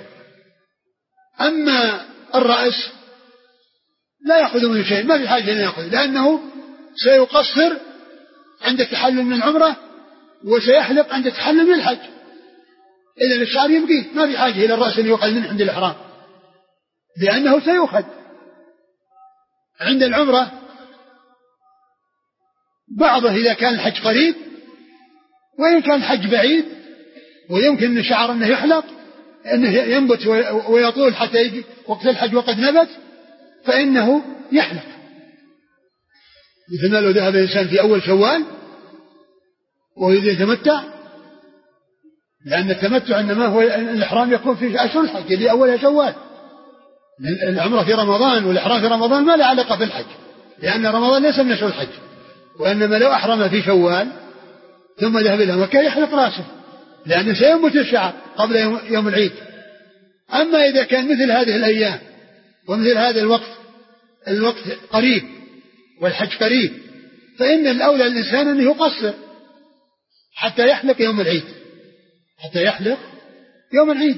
أما الرأس لا يأخذ منه شيء، ما في حاجة أن يأخذ، لأنه سيقصر عند التحلل من العمرة وسيحلق عند التحلل من الحج، إذن الشعر يبقيه، ما في حاجة إلى الرأس أن يؤخذ منه عند الإحرام لأنه سيؤخذ عند العمرة. بعضه إذا كان الحج قريب، وإن كان الحج بعيد ويمكن شعر أنه يحلق، أنه ينبت ويطول حتى يجي وقت الحج وقد نبت، فإنه يحلق، مثل ما لو ذهب الإنسان في أول شوال ويريد يتمتع، لأن التمتع إنما هو الإحرام يكون في أشهر الحج اللي أولها شوال. العمرة في رمضان والإحرام في رمضان ما له علاقة بالحج، لأن رمضان ليس من أشهر الحج، وإنما لو أحرم في شوال ثم ذهب إلى مكة يحلق رأسه، لأنه سينبت الشعر قبل يوم العيد. أما إذا كان مثل هذه الأيام ومثل هذا الوقت قريب والحج قريب، فإن الأولى للإنسان أنه يقصر حتى يحلق يوم العيد، حتى يحلق يوم العيد.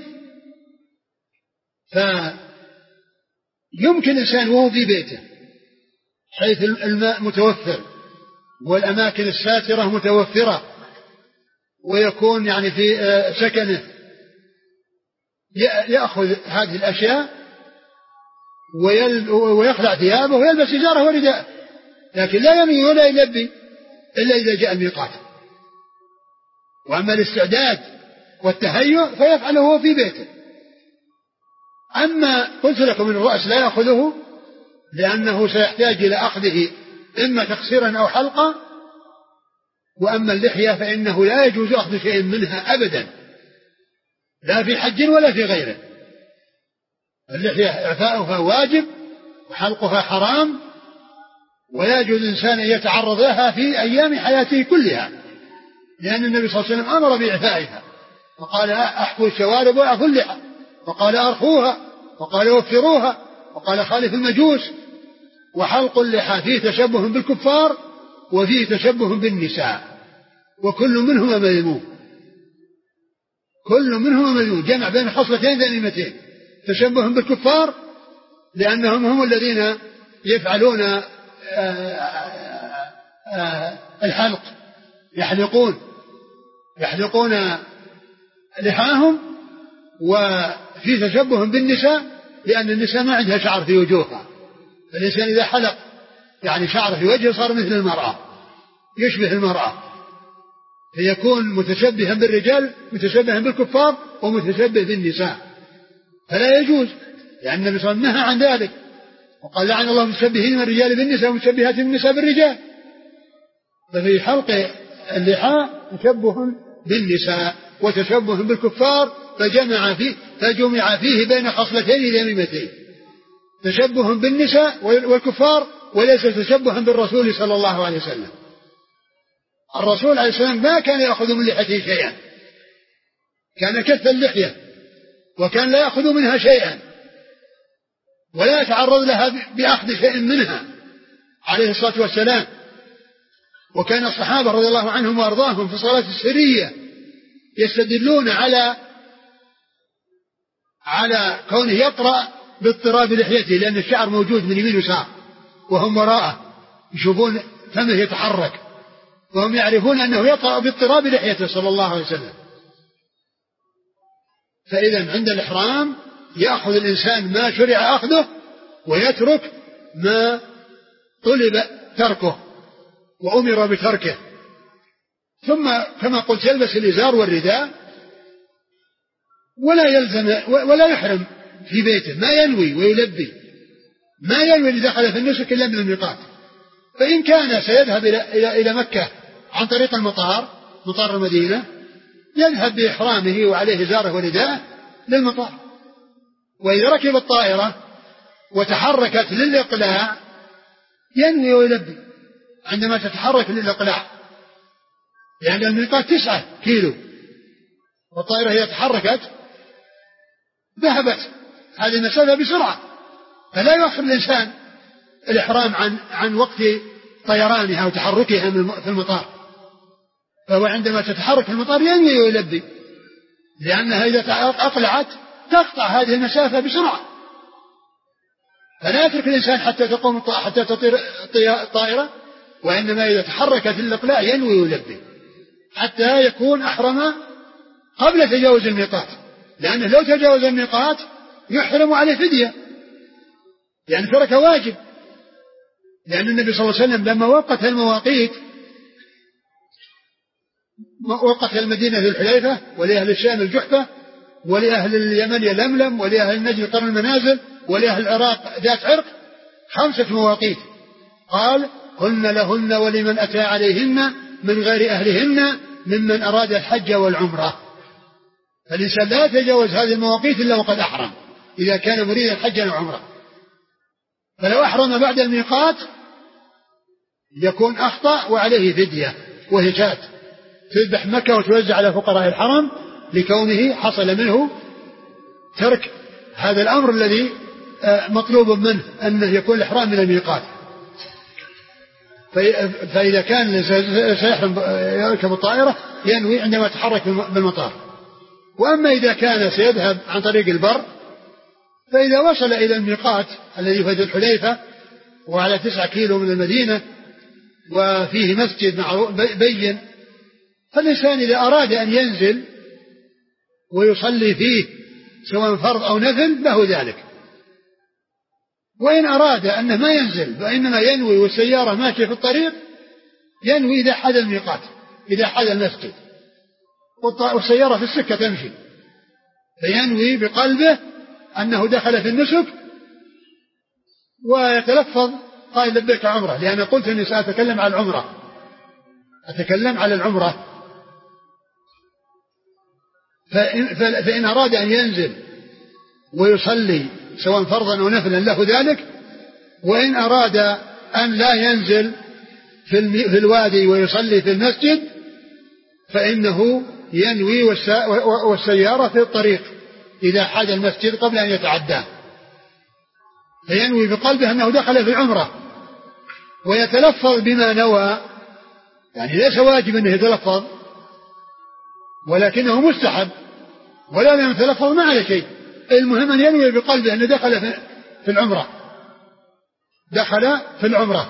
فيمكن الإنسان وهو في بيته حيث الماء متوفر والأماكن الساترة متوفرة، ويكون يعني في سكنه يأخذ هذه الأشياء ويخلع ثيابه ويلبس إزاره ورداءه، لكن لا ينوي ولا يلبي إلا إذا جاء الميقات. وأما الاستعداد والتهيؤ فيفعله هو في بيته. أما قلت لكم من الرأس لا يأخذه لأنه سيحتاج إلى أخذه إما تقصيرا أو حلقا، وأما اللحية فإنه لا يجوز أخذ شيء منها أبدا، لا في حج ولا في غيره. اللحية إعفاؤها واجب وحلقها حرام، ولا يجوز الإنسان أن يتعرض لها في أيام حياته كلها، لأن النبي صلى الله عليه وسلم أمر بإعفائها، وقال أحفوا الشوارب وأعفوا اللحى، وقال أرخوها، وقال وفروها، وقال خالف المجوس. وحلق اللحى فيه تشبه بالكفار وفيه تشبه بالنساء، وكل منهما مذموم، كل منهما مذموم، جمع بين خصلتين ذميمتين، تشبه بالكفار لأنهم هم الذين يفعلون الحلق، يحلقون لحاهم، وفي تشبه بالنساء لأن النساء ما عندها شعر في وجوهها، فالإنسان إذا حلق يعني شعر في وجهه صار مثل المرأة، يشبه المرأة، فيكون متشبها بالرجال متشبها بالكفار ومتشبه بالنساء، فلا يجوز، لأن النبي صلى الله عليه وسلم نهى عن ذلك وقال لعن الله المتشبهين من الرجال بالنساء ومتشبهات النساء بالرجال. ففي حلق اللحى تشبه بالنساء وتشبه بالكفار، فجمع فيه بين خصلتين ذميمتين، تشبه بالنساء والكفار، وليس تشبها بالرسول صلى الله عليه وسلم. الرسول عليه السلام ما كان يأخذ من لحيته شيئا، كان كث اللحية وكان لا يأخذ منها شيئا ولا يتعرض لها بأخذ شيء منها عليه الصلاة والسلام. وكان الصحابة رضي الله عنهم وأرضاهم في صلاة السرية يستدلون على كونه يقرأ باضطراب لحيته، لأن الشعر موجود من يمين ويسار وهم وراءه يشوفون فمه يتحرك، وهم يعرفون أنه يقرأ باضطراب لحيته صلى الله عليه وسلم. فإذا عند الإحرام يأخذ الإنسان ما شرع أخذه ويترك ما طلب تركه وأمر بتركه، ثم كما قلت يلبس الإزار والرداء ولا يحرم في بيته، ما ينوي ويلبي، ما ينوي إذا دخل في النسك إلا من الميقات. فإن كان سيذهب إلى مكة عن طريق المطار، مطار المدينة، يذهب بإحرامه وعليه إزاره ورداءه للمطار. وإذا ركب الطائرة وتحركت للإقلاع ينوي ويلبي عندما تتحرك للإقلاع، لأن الميقات 9 كيلو، والطائرة إذا تحركت ذهبت هذه المسافة بسرعة، فلا يؤخر الإنسان الإحرام عن وقت طيرانها وتحركها في المطار، فهو عندما تتحرك في المطار ينوي ويلبي، لأنها إذا أقلعت تقطع هذه المسافة بسرعة، فلا يترك الإنسان حتى تطير الطائرة، وإنما إذا تحركت الإقلاع ينوي ويلبي حتى يكون أحرم قبل تجاوز الميقات، لأنه لو تجاوز الميقات يحرم عليه فدية، يعني ترك واجب، لأن النبي صلى الله عليه وسلم لما وقت المواقيت وقت المدينة ذو الحليفة، ولأهل الشام الجحفة، ولأهل اليمن يلملم، ولأهل النجد قرن المنازل، ولأهل العراق ذات عرق، 5 مواقيت. قال هن لهن ولمن أتى عليهن من غير أهلهن ممن أراد الحج والعمرة. فالإنسان لا يتجاوز هذه المواقيت إلا وقد أحرم إذا كان مريدا حجا وعمرة. فلو أحرم بعد الميقات يكون أخطأ وعليه فدية وهي شاة تذبح مكة وتوزع على فقراء الحرم، لكونه حصل منه ترك هذا الأمر الذي مطلوب منه أنه يكون الإحرام من الميقات. فإذا كان سيحرم يركب الطائرة ينوي عندما يتحرك بالمطار. وأما إذا كان سيذهب عن طريق البر فإذا وصل إلى الميقات الذي في ذو الحليفة وعلى 9 كيلو من المدينة وفيه مسجد بين، فالإنسان إذا أراد أن ينزل ويصلي فيه سواء فرض أو نفل له ذلك. وإن أراد أنه ما ينزل وإنما ينوي والسيارة ماشية في الطريق ينوي إذا حد الميقات، إذا حد المسجد والسيارة في السكة تمشي، فينوي بقلبه أنه دخل في النسك ويتلفظ قال لبيك عمرة، لأن قلت أني سأتكلم عن العمرة، أتكلم على العمرة. فإن أراد أن ينزل ويصلي سواء فرضا أو نفلا له ذلك. وإن أراد أن لا ينزل في الوادي ويصلي في المسجد فإنه ينوي والسيارة في الطريق إذا حاد المسجد قبل أن يتعداه، فينوي بقلبه أنه دخل في العمرة ويتلفظ بما نوى. يعني ليس واجب أنه يتلفظ ولكنه مستحب، ولا لم يتلفظ ما على شيء، المهم أن ينوي بقلبه أنه دخل في العمرة، دخل في العمرة.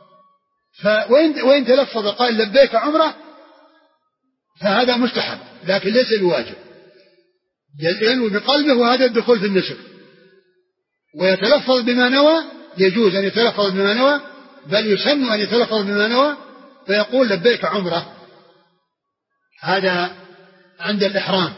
وإن تلفظ قال لبيك عمرة فهذا مستحب لكن ليس بواجب، ينوي بقلبه وهذا الدخول في النسك، ويتلفظ بما نوى. يجوز أن يتلفظ بما نوى، بل يسن أن يتلفظ بما نوى فيقول لبيك عمرة، هذا عند الإحرام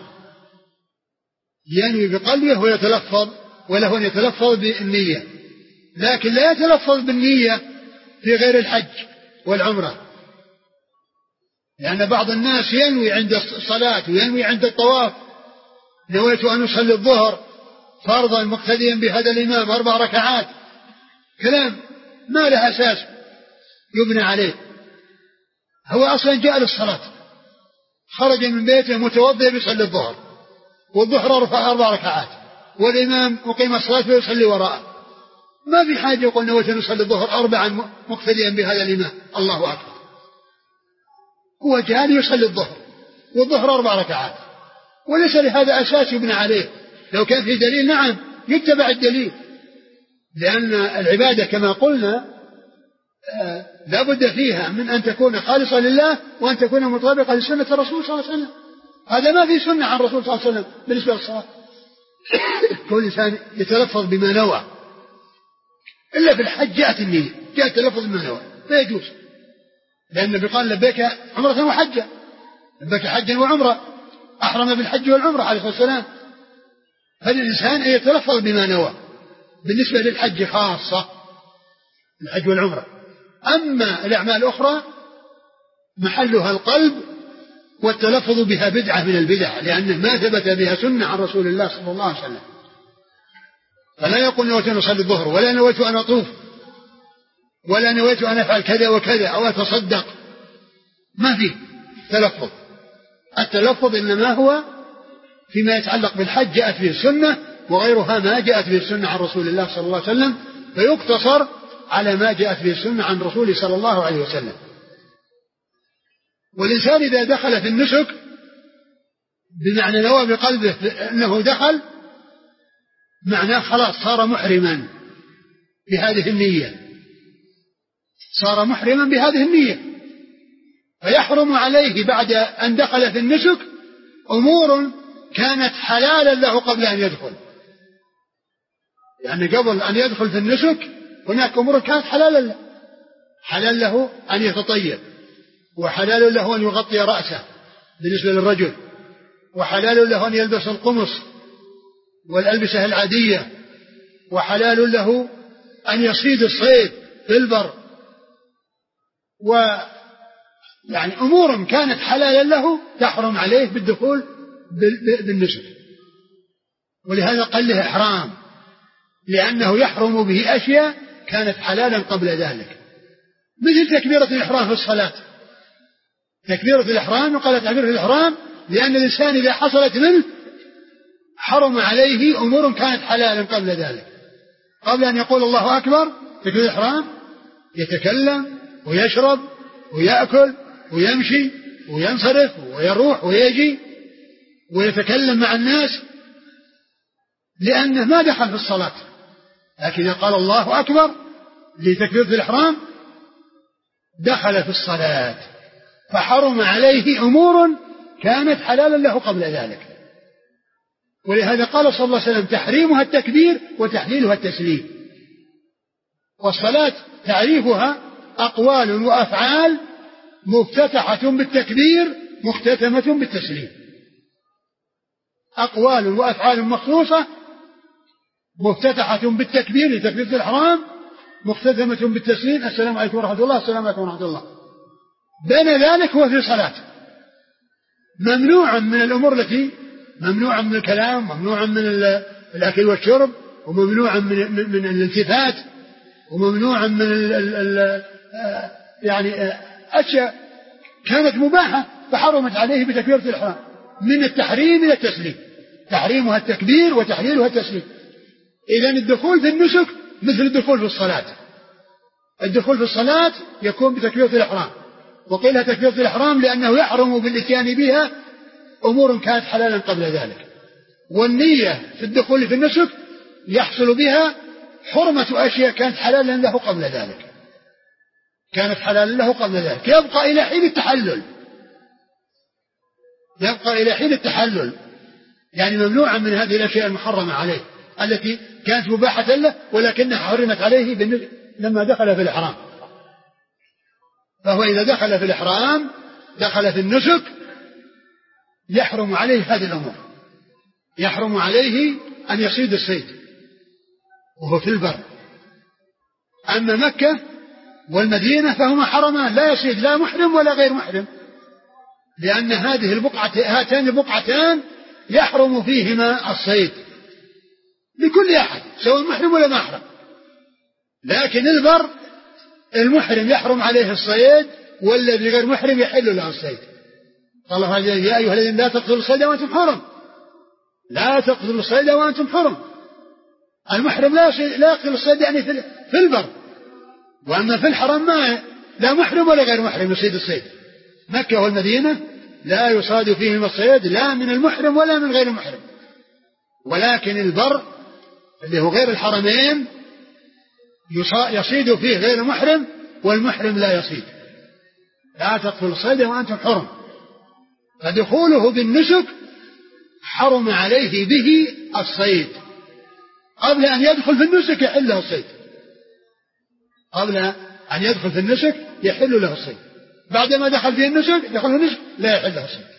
ينوي بقلبه ويتلفظ، وله أن يتلفظ بالنية، لكن لا يتلفظ بالنية في غير الحج والعمرة، لأن بعض الناس ينوي عند الصلاة وينوي عند الطواف نويت أن أصلي الظهر فرضا مقتديا بهذا الإمام 4 ركعات، كلام ما له أساس يبنى عليه. هو أصلا جاء للصلاة، خرج من بيته متوضئ بيصلي الظهر، والظهر 4 ركعات، والإمام مقيم الصلاة ويصلي وراءه، ما في حاجة يقول نويت أن أصلي الظهر 4 مقتديا بهذا الإمام. الله أكبر، هو جاء ليصلي الظهر والظهر 4 ركعات، وليس لهذا أساس يبنى عليه. لو كان في دليل نعم يتبع الدليل، لأن العبادة كما قلنا لا بد فيها من أن تكون خالصة لله وأن تكون مطابقة لسنة الرسول صلى الله عليه وسلم. هذا ما في سنة عن الرسول صلى الله عليه وسلم بالنسبة للصلاة. كل إنسان يتلفظ بما نوى، إلا في الحج جاءت النية، جاء التلفظ بما نوى فيجوز، لأن النبي قال لبيك عمرة وحجة، لبيك حجا وعمرة، أحرم بالحج والعمرة عليه الصلاة والسلام. فالإنسان يتلفظ بما نوى بالنسبة للحج خاصة، الحج والعمرة. أما الأعمال الأخرى محلها القلب، والتلفظ بها بدعة من البدع، لأنه ما ثبت بها سنة عن رسول الله صلى الله عليه وسلم. فلا يقول نويت أن أصلي الظهر، ولا نويت أن أطوف، ولا نويت أن أفعل كذا وكذا أو أتصدق، ما فيه تلفظ. التلفظ إنما هو فيما يتعلق بالحج جاءت به السنة، وغيرها ما جاءت به السنة عن رسول الله صلى الله عليه وسلم، فيقتصر على ما جاءت به السنة عن رسوله صلى الله عليه وسلم. والإنسان إذا دخل في النسك بمعنى نوى بقلبه أنه دخل، معناه خلاص صار محرما بهذه النية، صار محرما بهذه النية، فيحرم عليه بعد أن دخل في النسك أمور كانت حلالا له قبل أن يدخل. يعني قبل أن يدخل في النسك هناك أمور كانت حلالا له، حلال له أن يتطيب، وحلال له أن يغطي رأسه، بالنسبة للرجل، وحلال له أن يلبس القمص والألبسة العادية، وحلال له أن يصيد الصيد في البر، ويعني أمور كانت حلالا له تحرم عليه بالدخول بالنسك. ولهذا قال له إحرام، لأنه يحرم به أشياء كانت حلالا قبل ذلك، مثل تكبيرة الإحرام في الصلاة. تكبيرة الإحرام يقال تكبيرة الإحرام لأن الإنسان إذا حصلت منه حرم عليه أمور كانت حلالا قبل ذلك. قبل أن يقول الله أكبر تكبيرة الإحرام يتكلم ويشرب ويأكل ويمشي وينصرف ويروح ويجي ويتكلم مع الناس، لأنه ما دخل في الصلاة. لكن إذا قال الله أكبر لتكبيرة الإحرام دخل في الصلاة، فحرم عليه أمور كانت حلالا له قبل ذلك. ولهذا قال صلى الله عليه وسلم تحريمها التكبير وتحليلها التسليم. والصلاة تعريفها أقوال وأفعال مفتتحة بالتكبير مختتمة بالتسليم. أقوال وأفعال مخصوصة مفتتحة بالتكبير لتكبيرة الإحرام مختتمة بالتسليم، السلام عليكم ورحمة الله، السلام عليكم ورحمة الله. بين ذلك هو في الصلاة ممنوع من الأمور التي ممنوع من الكلام، ممنوع من الأكل والشرب، وممنوع من الالتفات، وممنوع من يعني أشياء كانت مباحة فحرمت عليه بتكبيرة الإحرام. من التحريم إلى التسليم، تحريمها التكبير وتحليلها التسليم. إذن الدخول في النسك مثل الدخول في الصلاة. الدخول في الصلاة يكون بتكبيرة الإحرام، وقيل تكبيرة الإحرام لأنه يحرم بالإتيان بها أمور كانت حلالا قبل ذلك. والنية في الدخول في النسك يحصل بها حرمة أشياء كانت حلالا له قبل ذلك، كانت حلالا له قبل ذلك. يبقى إلى حين التحلل، يبقى إلى حين التحلل، يعني ممنوعا من هذه الأشياء المحرمة عليه التي كانت مباحة له ولكنها حرمت عليه لما دخل في الإحرام. فهو إذا دخل في الإحرام دخل في النسك يحرم عليه هذه الأمور. يحرم عليه أن يصيد الصيد وهو في البر. أما مكة والمدينة فهما حرمان لا يصيد لا محرم ولا غير محرم، لأن هذه هاتان البقعتان يحرم فيهما الصيد لكل أحد سواء محرم ولا محرم. لكن البر المحرم يحرم عليه الصيد، والذي غير محرم يحل له الصيد. قال الله يا أيها الذين لا تقتلوا الصيد وأنتم حرم، لا تقتلوا الصيد وأنتم حرم. المحرم لا يقتل الصيد يعني في البر، وأما في الحرم ما لا محرم ولا غير محرم يصيد الصيد. مكة والمدينة لا يصاد فيهما الصيد لا من المحرم ولا من غير المحرم، ولكن البر اللي هو غير الحرمين يصيد فيه غير المحرم والمحرم لا يصيد. لا تقتلوا الصيد وأنتم حرم. فدخوله بالنسك حرم عليه به الصيد قبل أن يدخل في النسك يحل له الصيد. قبل أن يدخل في النسك يحل له الصيد، بعدما دخل في النسك لا يحل له الصيد.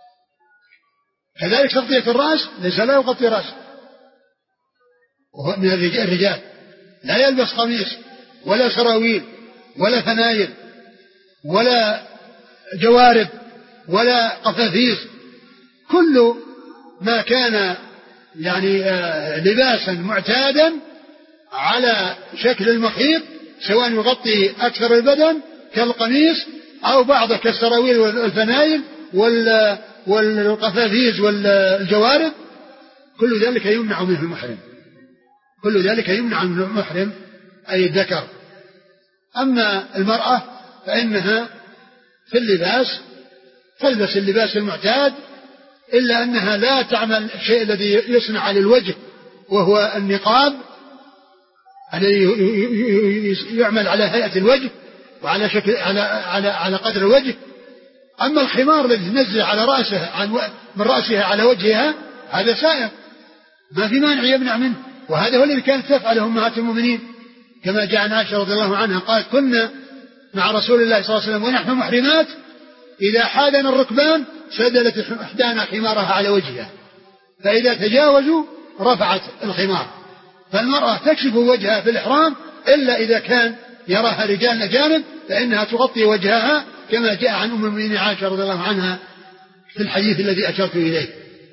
كذلك تغطية الرأس ليس لا يغطي رأسه، وهو من الرجال لا يلبس قميص ولا سراويل ولا فنايل ولا جوارب ولا قفافيز. كل ما كان يعني لباسا معتادا على شكل المخيط سواء يغطي أكثر البدن كالقميص أو بعضه كالسراويل والفنايل والقفافيز والجوارب، كل ذلك يمنع منه المحرم، كل ذلك يمنع منه المحرم أي الذكر. أما المرأة فإنها في اللباس تلبس اللباس المعتاد، إلا أنها لا تعمل الشيء الذي يصنع على الوجه وهو النقاب الذي يعمل على هيئة الوجه وعلى شكل على قدر الوجه. أما الخمار الذي ينزل على رأسه من رأسها على وجهها هذا سائر ما في مانع يمنع منه، وهذا هو الذي كانت تفعله أمهات المؤمنين كما جاء عن عائشة رضي الله عنها قالت كنا مع رسول الله صلى الله عليه وسلم ونحن محرمات إذا حادنا الركبان سدلت إحدانا حمارها على وجهها، فإذا تجاوزوا رفعت الخمار. فالمرأة تكشف وجهها في الإحرام إلا إذا كان يراها رجال أجانب فإنها تغطي وجهها كما جاء عن أم المؤمنين عائشة رضي الله عنها في الحديث الذي أشرت إليه.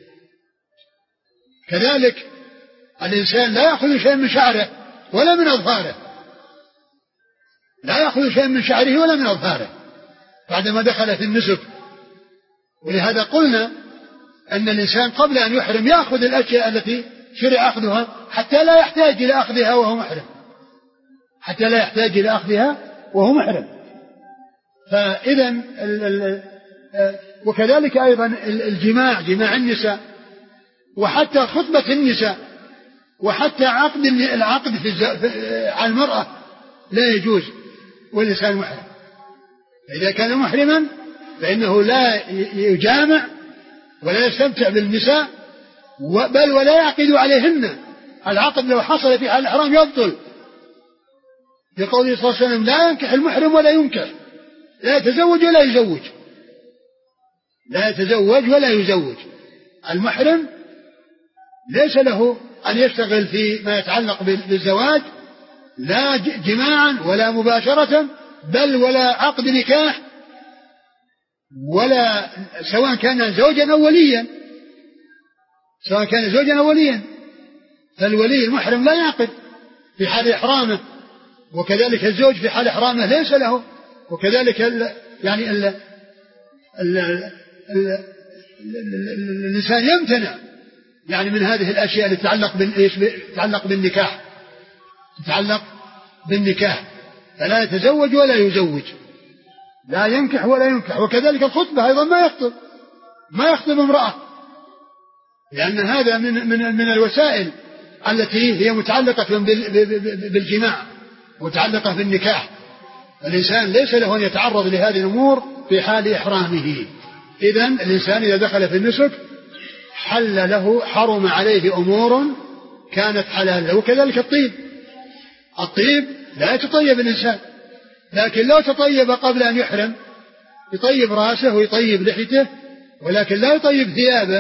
كذلك الإنسان لا يأخذ شيء من شعره ولا من أظفاره، لا يأخذ شيء من شعره ولا من أظفاره بعدما دخل في النسك. ولهذا قلنا أن الإنسان قبل أن يحرم يأخذ الأشياء التي شرع أخذها حتى لا يحتاج إلى أخذها وهو محرم، حتى لا يحتاج إلى أخذها وهو محرم. فإذا وكذلك أيضا الجماع، جماع النساء، وحتى خطبة النساء، وحتى العقد على المرأة لا يجوز والإنسان محرم. إذا كان محرما فإنه لا يجامع ولا يستمتع بالنساء، بل ولا يعقد عليهن. العقد لو حصل في حال الإحرام يبطل، لقوله صلى الله عليه وسلم لا ينكح المحرم ولا ينكح، لا يتزوج ولا يزوج، لا يتزوج ولا يزوج. المحرم ليس له أن يشتغل في ما يتعلق بالزواج لا جماعا ولا مباشرة، بل ولا عقد نكاح، ولا سواء كان زوجا أو وليا، سواء كان زوجا أو وليا. فالولي المحرم لا يعقد في حال إحرامه، وكذلك الزوج في حال إحرامه ليس له. وكذلك الإنسان يمتنع يعني من هذه الأشياء التي تتعلق بالنكاح، تتعلق بالنكاح، فلا يتزوج ولا يزوج، لا ينكح ولا ينكح. وكذلك الخطبة أيضا ما يخطب امرأة، لأن هذا من الوسائل التي هي متعلقة بالجماع، متعلقة بالنكاح. الإنسان ليس له أن يتعرض لهذه الأمور في حال إحرامه. إذن الإنسان إذا دخل في النسك حرم عليه أمور كانت حلالا. وكذلك الطيب لا يتطيب الإنسان، لكن لو تطيب قبل أن يحرم يطيب رأسه ويطيب لحيته، ولكن لا يطيب ثيابه،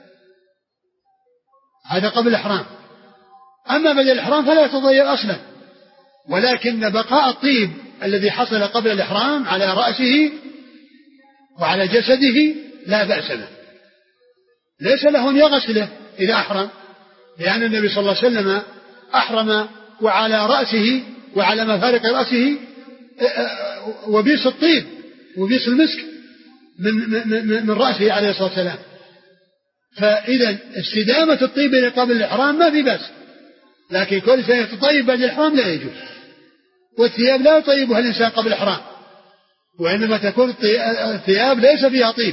هذا قبل الإحرام. أما بعد الإحرام فلا يتطيب أصلا، ولكن بقاء الطيب الذي حصل قبل الإحرام على رأسه وعلى جسده لا بأس به، ليس له أن يغسله إذا أحرم، لأن النبي صلى الله عليه وسلم أحرم وعلى رأسه وعلى مفارق رأسه وبيص الطيب وبيص المسك من رأسه عليه الصلاة والسلام. فإذا استدامة الطيب قبل الإحرام ما في بأس، لكن كل شيء يتطيب بعد الإحرام لا يجوز. والثياب لا يطيبها الإنسان قبل الإحرام، وإنما تكون الثياب ليس فيها طيب،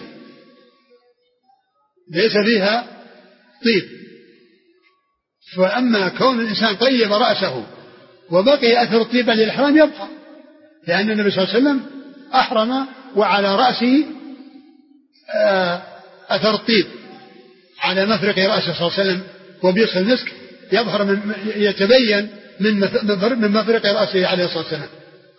ليس فيها طيب. فأما كون الإنسان طيب رأسه وبقي أثر الطيب بعد الإحرام يبقى، لأن النبي صلى الله عليه وسلم أحرم وعلى رأسه أثر الطيب على مفرق رأسه صلى الله عليه وسلم، وبيص المسك يظهر يتبين من مفرق رأسه عليه الصلاة والسلام.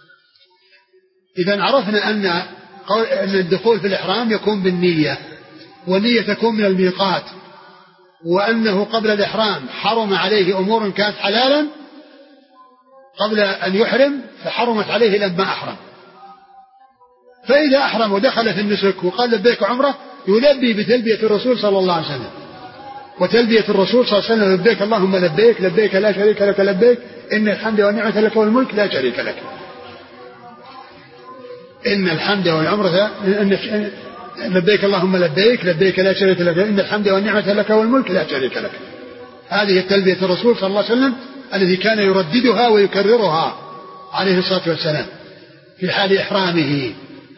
إذا عرفنا أن الدخول في الإحرام يكون بالنية، والنية تكون من الميقات، وأنه قبل الإحرام حرم عليه أمور كانت حلالا قبل أن يحرم فحرمت عليه لما أحرم. فإذا أحرم ودخل في النسك وقال لبيك عمره يلبي بتلبية الرسول صلى الله عليه وسلم. وتلبية الرسول صلى الله عليه وسلم لبيك اللهم لبيك لبيك لا شريك لك لبيك إن الحمد والنعمة لك والملك لا شريك لك. إن الحمد والعمرة لبيك اللهم لبيك لبيك لا شريك لك إن الحمد والنعمة لك والملك لا شريك لك. هذه تلبية الرسول صلى الله عليه وسلم الذي كان يرددها ويكررها عليه الصلاة والسلام في حال إحرامه.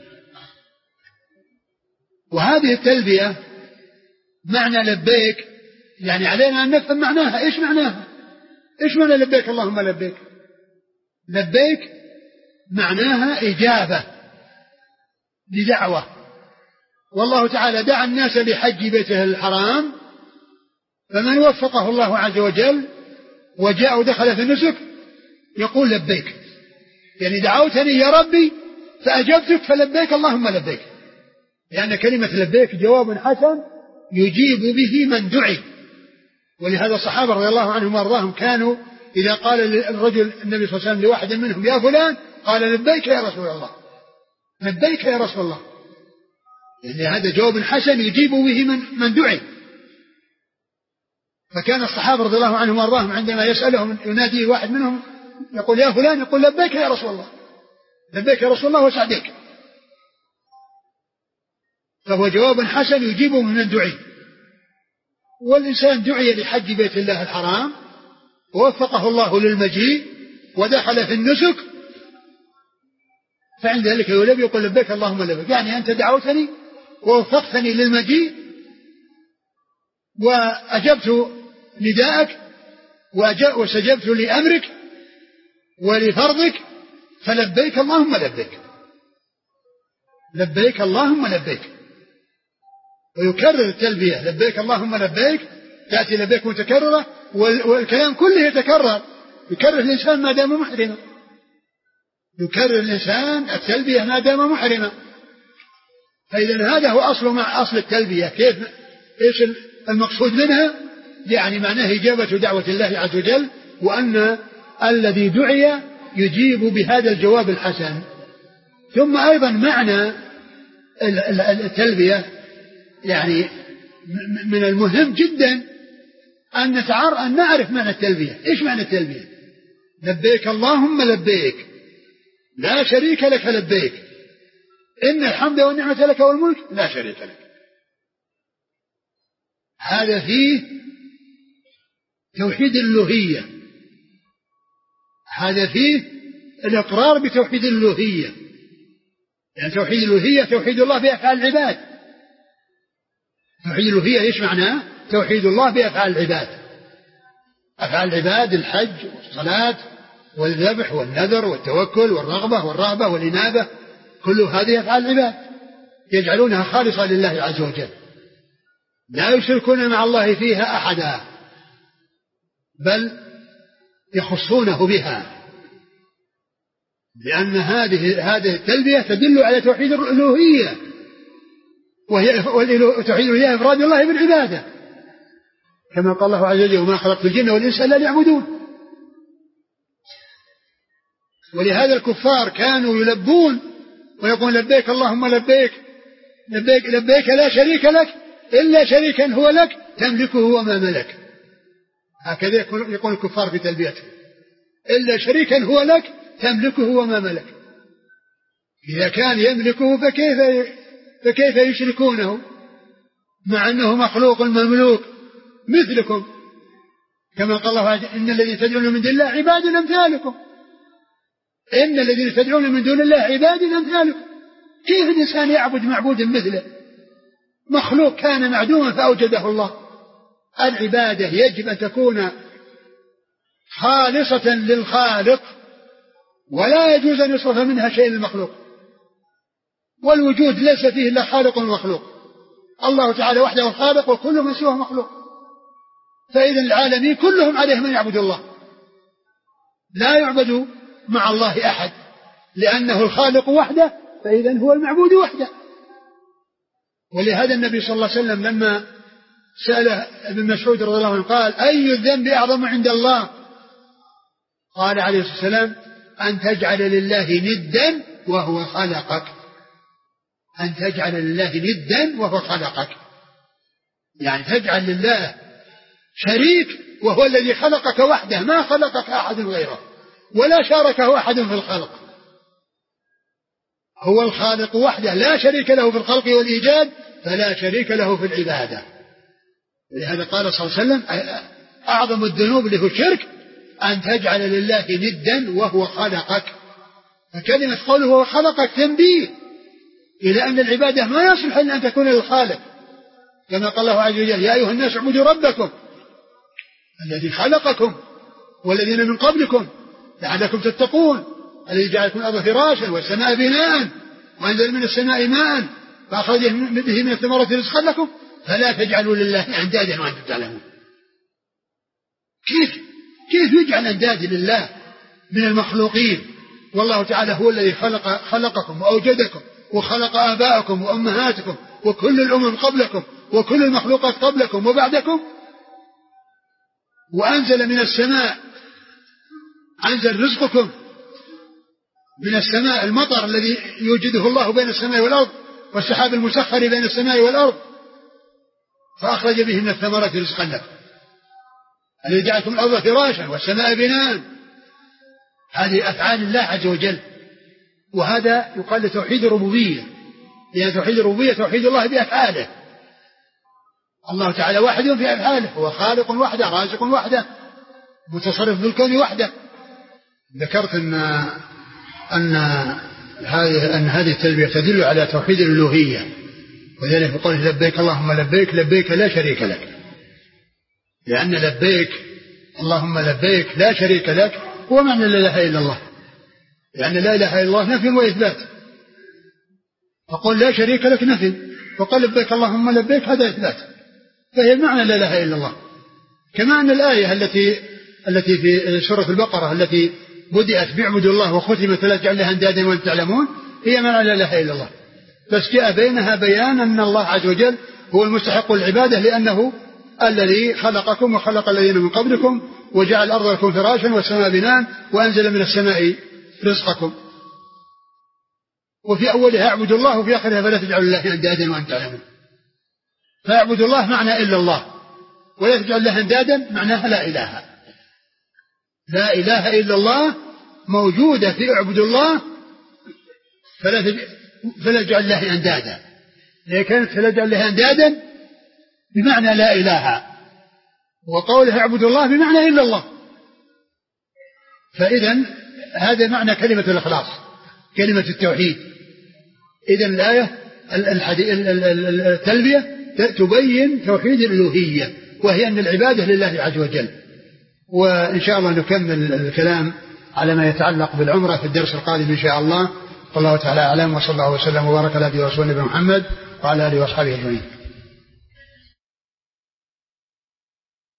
وهذه التلبية معنى لبيك يعني علينا أن نفهم معناها. إيش معناها؟ إيش معنى لبيك اللهم لبيك؟ لبيك معناها إجابة لدعوة، والله تعالى دعا الناس لحج بيته الحرام، فمن وفقه الله عز وجل وجاء ودخل في النسك يقول لبيك، يعني دعوتني يا ربي فأجبتك فلبيك اللهم لبيك. لأن كلمة لبيك جواب حسن يجيب به من دعي. ولهذا الصحابة رضي الله عنهم وارضاهم كانوا إذا قال الرجل النبي صلى الله عليه وسلم لواحد منهم يا فلان قال لبيك يا رسول الله، لبيك يا رسول الله، لأن هذا جواب حسن يجيب به من دعي. فكان الصحابة رضي الله عنهم وارضاهم عندما يسألهم ينادي واحد منهم يقول يا فلان يقول لبيك يا رسول الله، لبيك يا رسول الله وسعديك. فهو جواب حسن يجيبه من دعي. والإنسان دعي لحج بيت الله الحرام ووفقه الله للمجيء ودخل في النسك، فعند ذلك يلبي يقول لبيك اللهم لبيك، يعني أنت دعوتني ووفقتني للمجيء وأجبت نداءك وسجبت لأمرك ولفرضك، فلبيك اللهم لبيك، لبيك اللهم لبيك. ويكرر التلبية لبيك اللهم لبيك، تأتي لبيك متكررة، والكلام كله يتكرر، يكرر الإنسان ما دام محرما، يكرر الإنسان التلبية ما دام محرما. فإذا هذا هو أصل التلبية. كيف إيش المقصود منها؟ يعني معناه إجابة دعوة الله عز وجل، وأن الذي دعي يجيب بهذا الجواب الحسن. ثم أيضا معنى التلبية يعني من المهم جدا أن نعرف معنى التلبية. إيش معنى التلبية؟ لبيك اللهم لبيك لا شريك لك لبيك إن الحمد والنعمة لك والملك لا شريك لك. هذا فيه توحيد الألوهية، هذا فيه الإقرار بتوحيد الألوهية. يعني توحيد الألوهية توحيد الله بأفعال العباد. توحيد الألوهية إيش معناه؟ توحيد الله بأفعال العباد. أفعال العباد الحج والصلاة والذبح والنذر والتوكل والرغبة والرهبة والإنابة، كل هذه أفعال العباد يجعلونها خالصة لله عز وجل، لا يشركون مع الله فيها أحدا، بل يخصونه بها، لأن هذه التلبية تدل على توحيد الألوهية، وهي توحيد الألوهية إفراد الله بالعبادة، كما قال الله عز وجل وما خلقت الجن والإنس إلا ليعبدون. ولهذا الكفار كانوا يلبون ويقول لبيك اللهم لبيك لبيك لبيك لا شريك لك إلا شريكا هو لك تملكه وما ملك. هكذا يقول الكفار في تلبيته، إلا شريكا هو لك تملكه وما ملك. إذا كان يملكه فكيف يشركونه مع أنه مخلوق مملوك مثلكم، كما قال الله عز وجل إن الذين تدعون من دون الله عباد أمثالكم، إن الذين تدعون من دون الله عباد أمثالكم. كيف الإنسان يعبد معبود مثله؟ مخلوق كان معدوما فأوجده الله. العبادة يجب أن تكون خالصة للخالق، ولا يجوز أن يصرف منها شيء للمخلوق، والوجود ليس فيه إلا خالق ومخلوق. الله تعالى وحده الخالق وكل من سواه مخلوق، فإذا العالمين كلهم عليهم أن يعبدوا الله، لا يعبد مع الله أحد، لأنه الخالق وحده، فإذا هو المعبود وحده. ولهذا النبي صلى الله عليه وسلم لما سأل ابن مسعود رضي الله عنه قال أي الذنب أعظم عند الله؟ قال عليه الصلاة والسلام أن تجعل لله ندا وهو خلقك، أن تجعل لله ندا وهو خلقك، يعني تجعل لله شريك وهو الذي خلقك وحده، ما خلقك أحد غيره ولا شاركه أحد في الخلق، هو الخالق وحده لا شريك له في الخلق والإيجاد، فلا شريك له في العبادة. لهذا قال صلى الله عليه وسلم أعظم الذنوب له الشرك أن تجعل لله ندا وهو خلقك. فكلمة قوله هو خلقك تنبيه إلى أن العبادة ما يصلح إلا أن تكون للخالق، كما قال الله عز وجل يا أيها الناس اعبدوا ربكم الذي خلقكم والذين من قبلكم لعلكم تتقون الذي جعل لكم الأرض فراشا والسماء بناء وأنزل من السماء ماء فأخرج به من الثمرات رزقا لكم فلا تجعلوا لله أندادا وأنتم تعلمون. كيف يجعل أندادا لله من المخلوقين، والله تعالى هو الذي خلقكم وأوجدكم وخلق آباءكم وأمهاتكم وكل الأمم قبلكم وكل المخلوقات قبلكم وبعدكم، وأنزل من السماء، أنزل رزقكم من السماء، المطر الذي يوجده الله بين السماء والأرض، والسحاب المسخر بين السماء والأرض، فأخرج به من الثمرات رزقا لكم، الذي جعلكم الأرض فراشا والسماء بناء. هذه أفعال الله عز وجل، وهذا يقال لتوحيد الربوبية، لأن توحيد الربوبية توحيد الله بأفعاله. الله تعالى واحد في أفعاله، هو خالق وحده، رازق وحده، متصرف بالكون وحده. ذكرت أن هذه التلبية تدل على توحيد الألوهية، وذلك يقول لبيك اللهم لبيك، لبيك لا شريك لك، لأن لبيك اللهم لبيك لا شريك لك هو معنى لا إله إلا الله، لأن لا إله إلا الله نفي وإثبات، فقل لا شريك لك نفي، وقال لبيك اللهم لبيك هذا إثبات، فهي معنى لا إله إلا الله. كما أن الآية التي في سورة البقرة التي بدأت باعبدوا الله وختمت لا تجعل لها اندادا وانتم تعلمون هي معنى لا إله إلا الله، بس جاء بينها بيان أن الله عز وجل هو المستحق العبادة، لأنه الذي خلقكم وخلق الذين من قبلكم وجعل الأرض لكم فراشا والسماء بناء وأنزل من السماء رزقكم. وفي أولها اعبدوا الله وفي آخرها فلا تجعلوا لله اندادا وانتم تعلمون. فاعبدوا الله معنى إلا الله، ولا تجعل لها اندادا معناها لا إله، لا إله إلا الله موجودة في اعبدوا الله فلا تجعل لها اندادا، هي كانت فلا تجعل لها اندادا بمعنى لا إله، وقولها اعبدوا الله بمعنى إلا الله. فإذا هذا معنى كلمة الإخلاص، كلمة التوحيد. إذا الآية التلبية تبين توحيد الألوهية، وهي أن العبادة لله عز وجل. وإن شاء الله نكمل الكلام على ما يتعلق بالعمرة في الدرس القادم إن شاء الله. والله تعالى أعلم، وصلى الله وسلم وبارك على نبينا ورسوله محمد وعلى آله وأصحابه أجمعين.